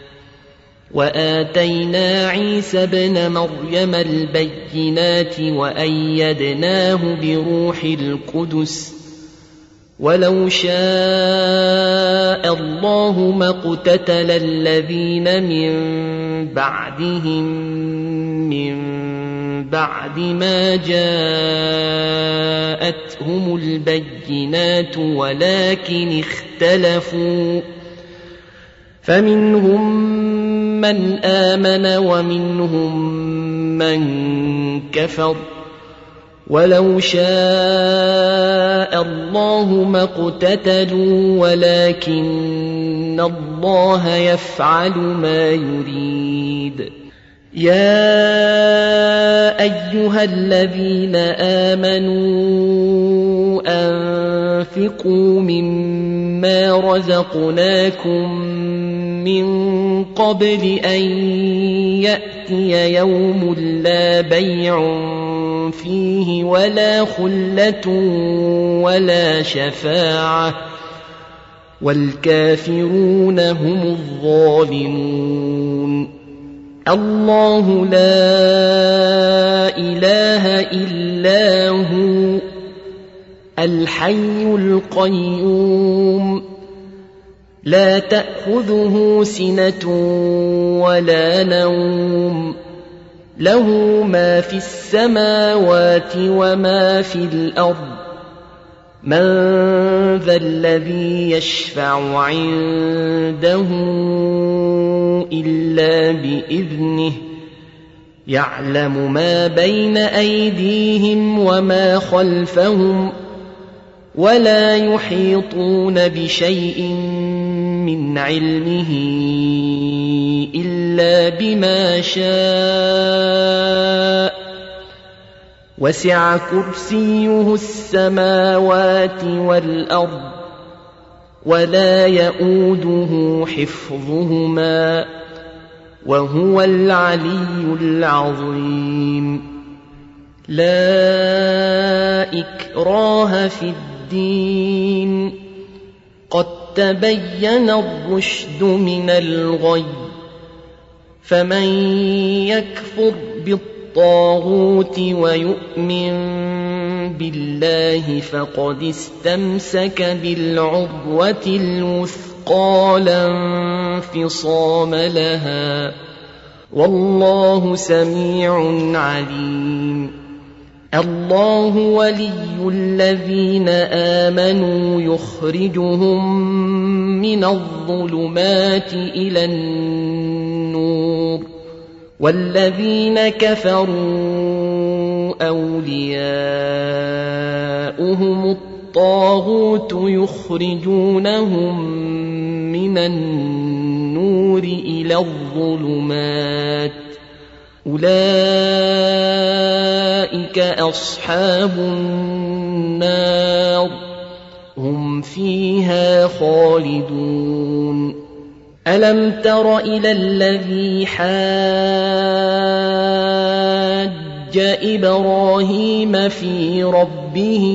وآتينا عيسى ابن مريم البينات وأيدناه بروح القدس ولو شاء الله ما اقتتل الذين من بعدهم من بعد ما جاءتهم البينات ولكن اختلفوا فمنهم من آمن ومنهم من كفر ولو شاء الله ما اقتتلوا ولكن الله يفعل ما يريد يا أيها الذين آمنوا أنفقوا مما رزقناكم من قبل أن يأتي يوم لا بيع فيه ولا خلة ولا شفاعة والكافرون هم الظالمون الله لا إله إلا هو الحي القيوم لا تأخذه سنة ولا نوم له ما في السماوات وما في الأرض من ذا الذي يشفع عنده إلا بإذنه يعلم ما بين أيديهم وما خلفهم ولا يحيطون بشيء من علمه إلا بما شاء وسع كرسيه السماوات والأرض ولا يئوده حفظهما وهو العلي العظيم. لا إكراه في الدين قد تبين الرشد من الغي فمن يكفر بالطاغوت ويؤمن بالله فقد استمسك بالعروة الوثقى لا انفصام لها والله سميع عليم. الله ولي الذين آمنوا يخرجهم من الظلمات إلى النور والذين كفروا أولياؤهم الطاغوت يخرجونهم من النور إلى الظلمات أولئك أصحاب النار هم فيها خالدون. ألم تر إلى الذي حاج إبراهيم في ربه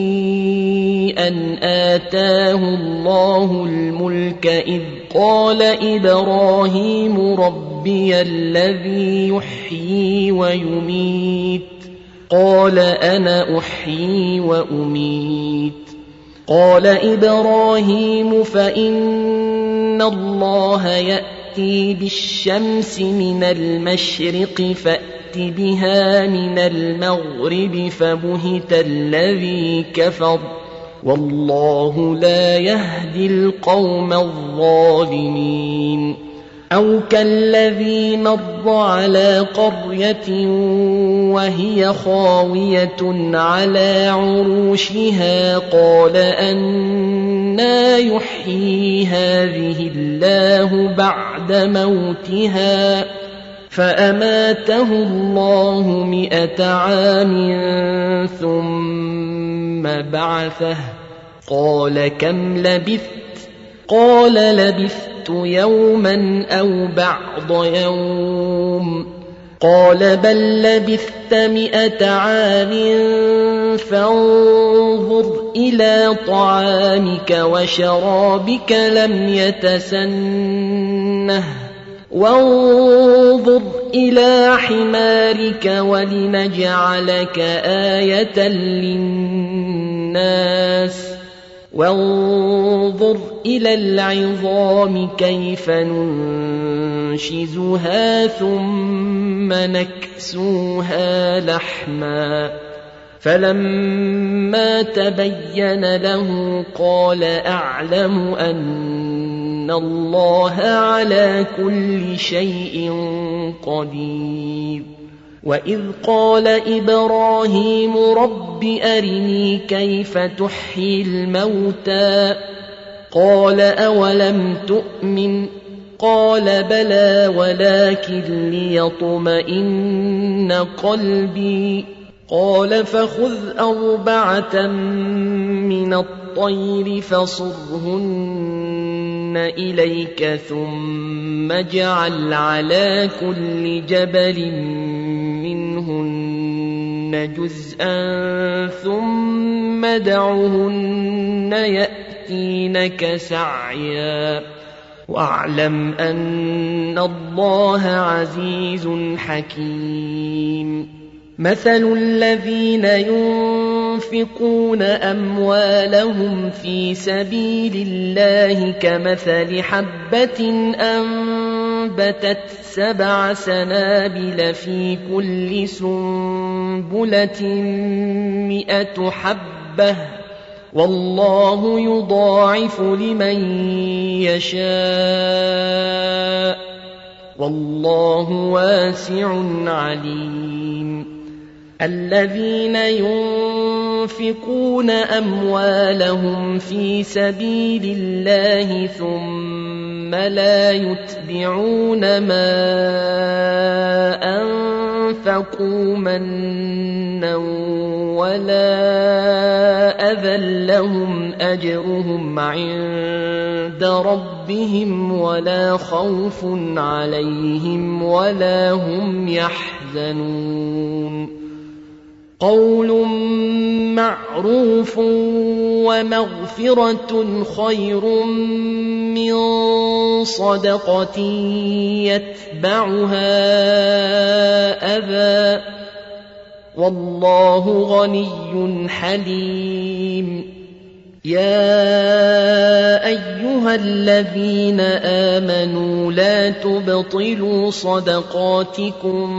أن آتاه الله الملك إذ قال إبراهيم ربي الذي يحيي ويميت قال أنا أحيي وأميت قال إبراهيم فإن الله يأتي بالشمس من المشرق فأت بها من المغرب فبهت الذي كفر والله لا يهدي القوم الظالمين. أو كالذي مر على قرية وهي خاوية على عروشها قال أنى يحيي هذه الله بعد موتها فأماته الله مئة عام ثم بعثه قال كم لبثت قال لبثت يوما أو بعض يوم قال بل لبثت مئة عام فانظر إلى طعامك وشرابك لم يتسنه وانظر إلى حمارك ولنجعلك آية للناس وانظر إلى العظام كيف ننشزها ثم نكسوها لحما فلما تبين له قال أعلم أن الله على كل شيء قدير. وإذ قال إبراهيم رب أرني كيف تحيي الموتى قال أولم تؤمن قال بلى ولكن ليطمئن قلبي قال فخذ أربعة من الطير فصرهن إليك ثم اجعل على كل جبل منهن جزءا ثم ادعهن يأتينك سعيا واعلم أن الله عزيز حكيم. مثل الذين ينفقون أموالهم في سبيل الله كمثل حبة أنبتت سبع سنابل في كل سنبلة مئة حبة والله يضاعف لمن يشاء والله واسع عليم. الذين ينفقون أموالهم في سبيل الله ثم لا يتبعون ما أنفقوا منا ولا أذى لهم أجرهم عند ربهم ولا خوف عليهم ولا هم يحزنون قول معروف ومغفرة خير من صدقة يتبعها أذى والله غني حليم يا أيها الذين آمنوا لا تبطلوا صدقاتكم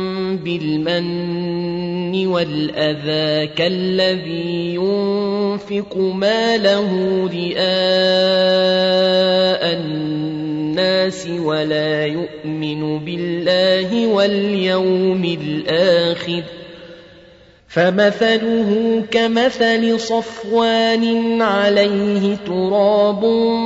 بالمن والأذى كالذي ينفق ماله رئاء الناس ولا يؤمن بالله واليوم الآخر فمثله كمثل صفوان عليه تراب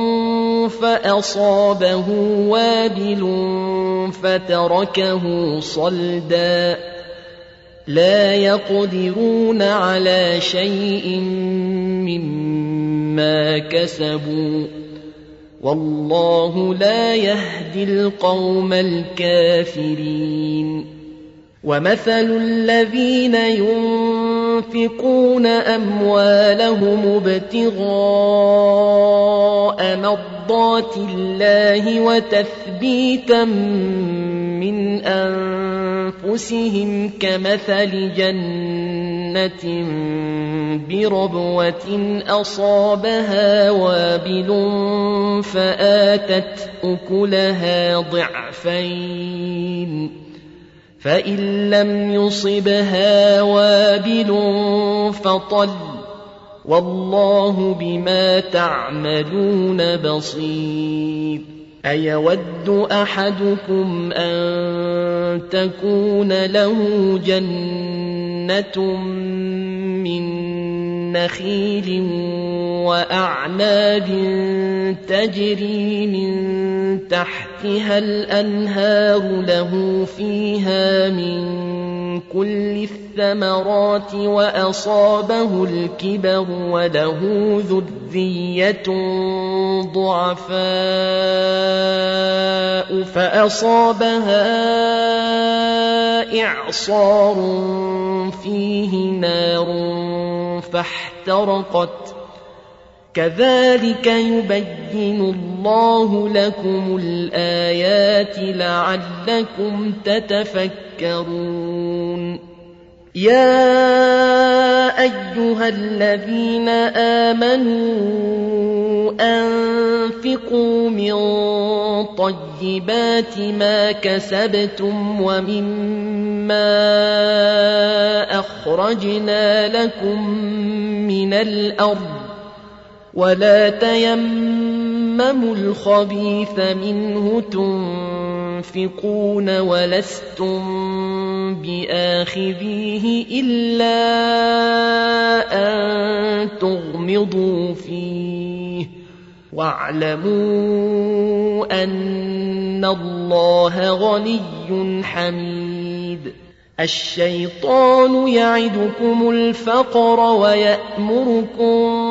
فأصابه وابل فتركه صلدا لا يقدرون على شيء مما كسبوا والله لا يهدي القوم الكافرين ومثل الذين ينفقون أموالهم ابتغاء مرضات الله وتثبيتا من أنفسهم كمثل جنة بربوة أصابها وابل فآتت أكلها ضعفين فإن لم يصبها وابل فطل والله بما تعملون بصير أيود أحدكم أن تكون له جنة من نخيل وأعناب تجري من تحتها الأنهار له فيها من كل الثمرات وأصابه الكبر وله ذرية ضعفاء فأصابها إعصار فيه نار فاحترقت كذلك يبين الله لكم الآيات لعلكم تتفكرون يا أيها الذين آمنوا أنفقوا من طيبات ما كسبتم ومما أخرجنا لكم من الأرض ولا تيمموا الخبيث منه تنفقون ولستم بآخذيه إلا أن تغمضوا فيه واعلموا أن الله غني حميد الشيطان يعدكم الفقر ويأمركم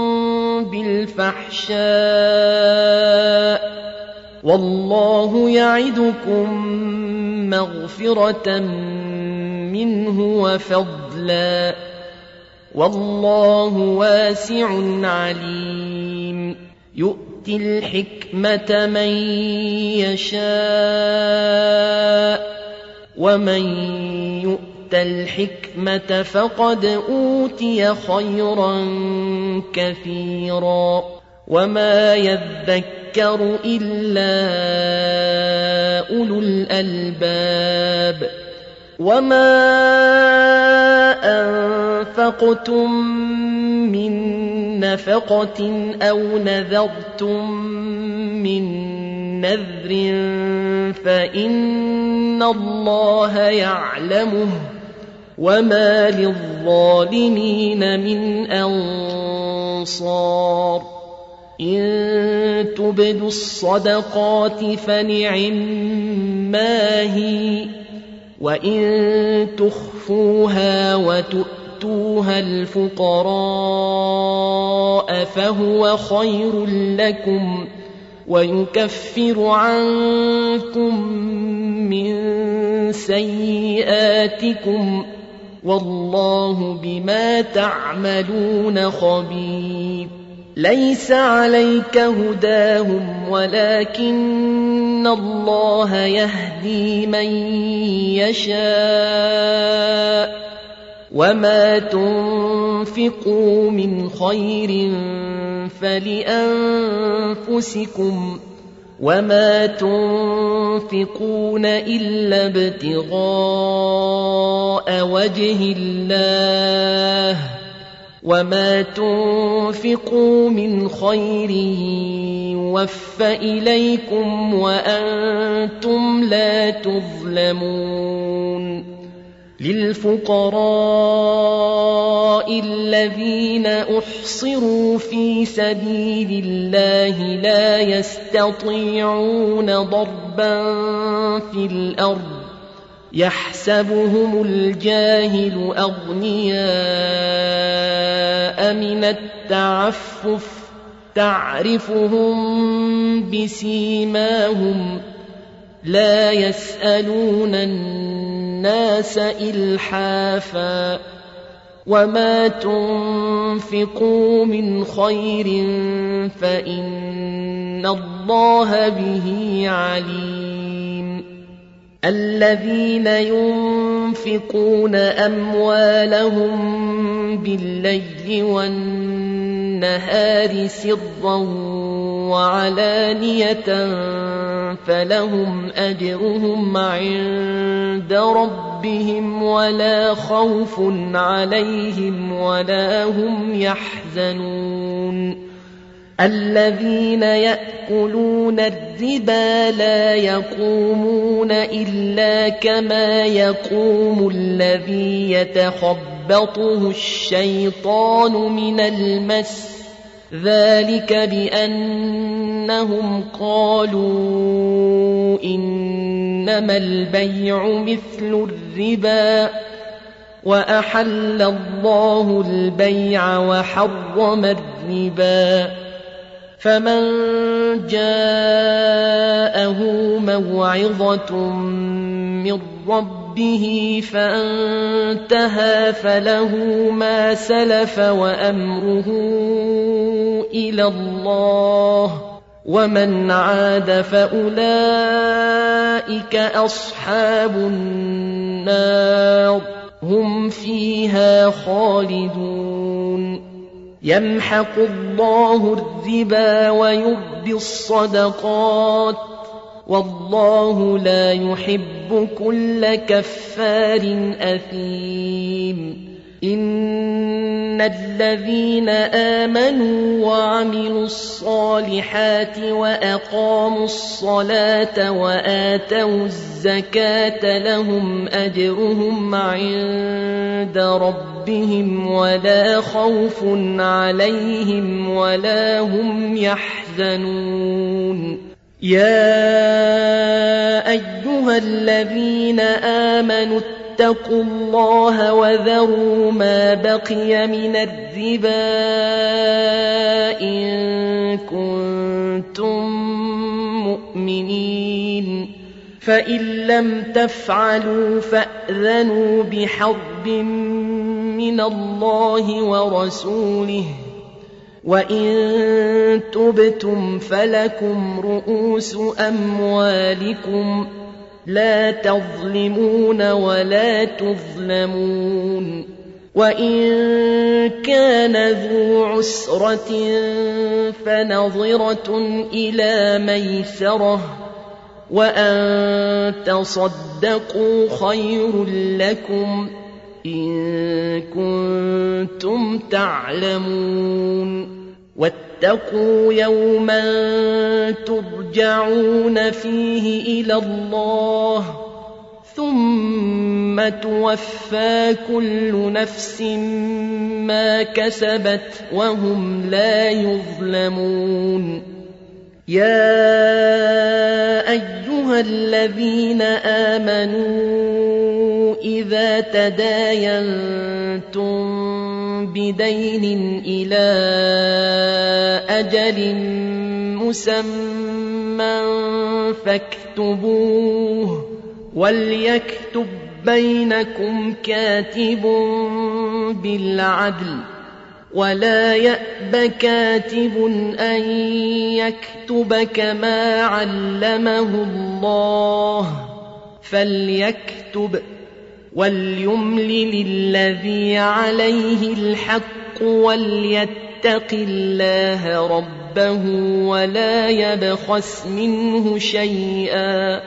بالفحشاء والله يعدكم مغفرة منه وفضلا والله واسع عليم يؤتي الحكمة من يشاء ومن يؤت الحكمة فقد أوتي خيرا كثيرا وما يذكر إلا أولو الألباب وما أنفقتم من نفقة أو نذرتم من نذر فإن الله يعلمه وما للظالمين من أنصار إن تبدوا الصدقات فنعما هي وإن تخفوها وتؤتوها الفقراء فهو خير لكم ويكفر عنكم من سيئاتكم والله بما تعملون خبير ليس عليك هداهم ولكن الله يهدي من يشاء وما تنفقوا من خير فلأنفسكم وما تنفقون إلا ابتغاء وجه الله وما تنفقوا من خير يوفى إليكم وأنتم لا تظلمون للفقراء الذين أحصروا في سبيل الله لا يستطيعون ضربا في الأرض يحسبهم الجاهل أغنياء من التعفف تعرفهم بسيماهم لا يسألون الناس إلحافا وما تنفقوا من خير فإن الله به عليم الذين ينفقون أموالهم بالليل والنهار سرا وعلانية فلهم أجرهم عند ربهم ولا خوف عليهم ولا هم يحزنون الذين يأكلون الربا لا يقومون إلا كما يقوم الذي يتخبطه الشيطان من المس ذلك بأنهم قالوا إنما البيع مثل الربا وأحل الله البيع وحرم الربا فمن جاءه موعظة من ربه فانتهى فله ما سلف وأمره إلى الله ومن عاد فأولئك أصحاب النار هم فيها خالدون يمحق الله الربا ويربي الصدقات والله لا يحب كل كفار أثيم إن الذين آمنوا وعملوا الصالحات وأقاموا الصلاة وآتوا الزكاة لهم أجرهم عند ربهم ولا خوف عليهم ولا هم يحزنون يا أيها الذين آمنوا اتقوا الله وذروا ما بقي من الربا إن كنتم مؤمنين فإن لم تفعلوا فأذنوا بحرب من الله ورسوله وإن تبتم فلكم رؤوس أموالكم لا تظلمون ولا تظلمون وإن كان ذو عسرة فنظرة إلى ميسرة وأن تصدقوا خير لكم إن كنتم تعلمون واتقوا يوما ترجعون فيه إلى الله ثم توفى كل نفس ما كسبت وهم لا يظلمون. يا أيها الذين آمنوا إذا تداينتم بدين إلى أجل مسمى فاكتبوه وليكتب بينكم كاتب بالعدل ولا يأب كاتب أن يكتب كما علمه الله فليكتب وليملل الذي عليه الحق وليتق الله ربه ولا يبخس منه شيئا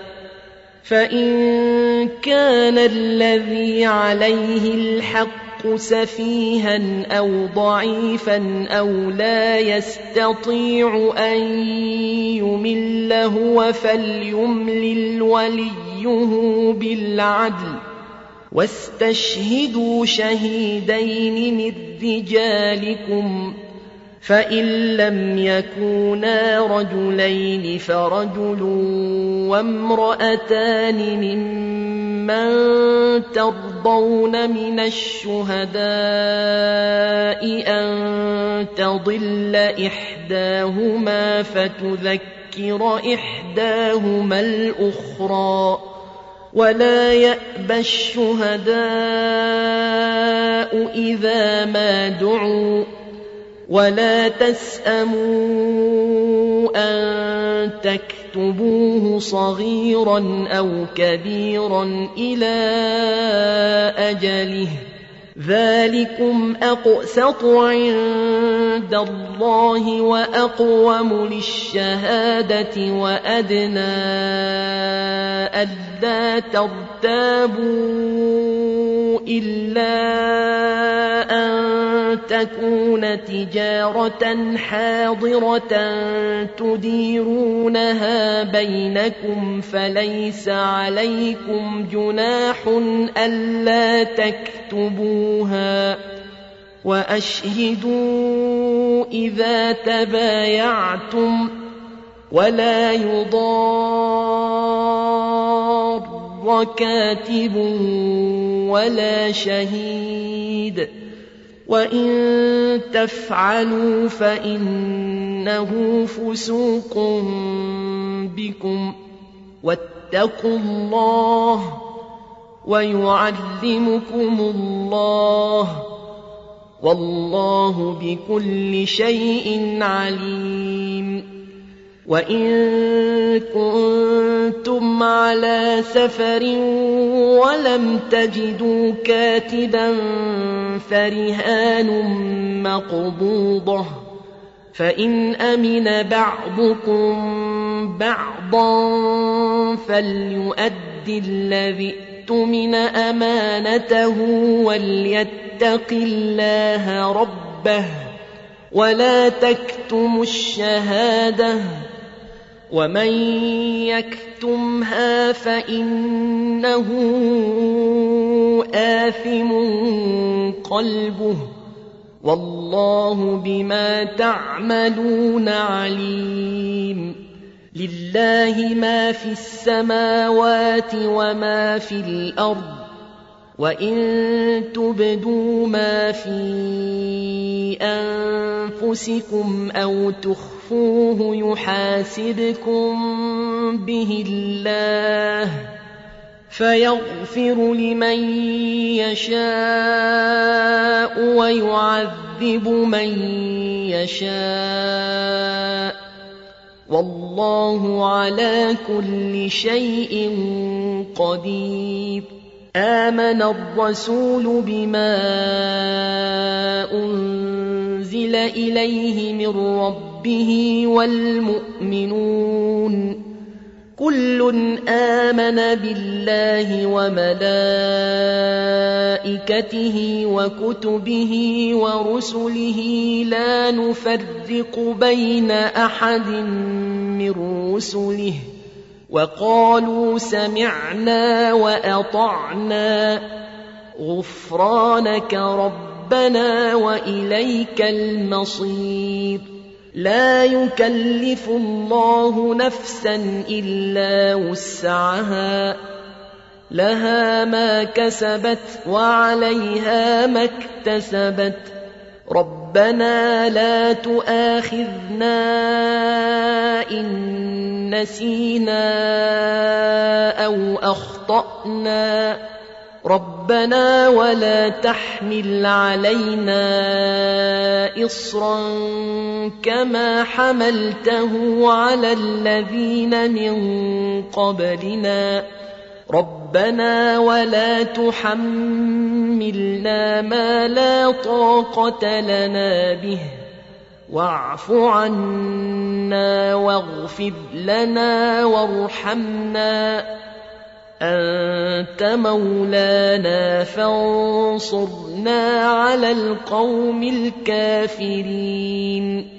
فإن كان الذي عليه الحق سفيها أو ضعيفا أو لا يستطيع أن يمل هو فليملل وليه بالعدل واستشهدوا شهيدين من رجالكم فإن لم يكونا رجلين فرجل وامرأتان ممن ترضون من الشهداء أن تضل إحداهما فتذكر إحداهما الأخرى ولا يأبى الشهداء إذا ما دعوا ولا تسأموا أن تكتبوه صغيرا أو كبيرا إلى أجله ذلكم أقسط عند الله وأقوم للشهادة وأدنى ألا ترتابوا إلا أن تكون تجارة حاضرة تديرونها بينكم فليس عليكم جناح ألا تكتبوها وأشهدوا إذا تبايعتم ولا يضار كاتب ولا شهيد وإن تفعلوا فإنه فسوق بكم واتقوا الله ويعلمكم الله والله بكل شيء عليم. وإن كنتم على سفر ولم تجدوا كاتبا فرهان مقبوضة فإن أمن بعضكم بعضا فليؤدي الذي اؤتمن أمانته وليتق الله ربه ولا تكتموا الشهادة ومن يكتمها فإنه آثم قلبه والله بما تعملون عليم. لله ما في السماوات وما في الأرض وإن تبدوا ما في أنفسكم أو تخفوه يحاسبكم به الله فيغفر لمن يشاء ويعذب من يشاء والله على كل شيء قدير. آمن الرسول بما أنزل إليه من ربه والمؤمنون كل آمن بالله وملائكته وكتبه ورسله لا نفرق بين أحد من رسله وقالوا سمعنا وأطعنا غفرانك ربنا وإليك المصير. لا يكلف الله نفسا إلا وسعها لها ما كسبت وعليها ما اكتسبت ربنا لا تؤاخذنا إن نسينا أو أخطأنا ربنا ولا تحمل علينا إصرا كما حملته على الذين من قبلنا ربنا ولا تحملنا ما لا طاقة لنا به واعف عنا واغفر لنا وارحمنا أنت مولانا فانصرنا على القوم الكافرين.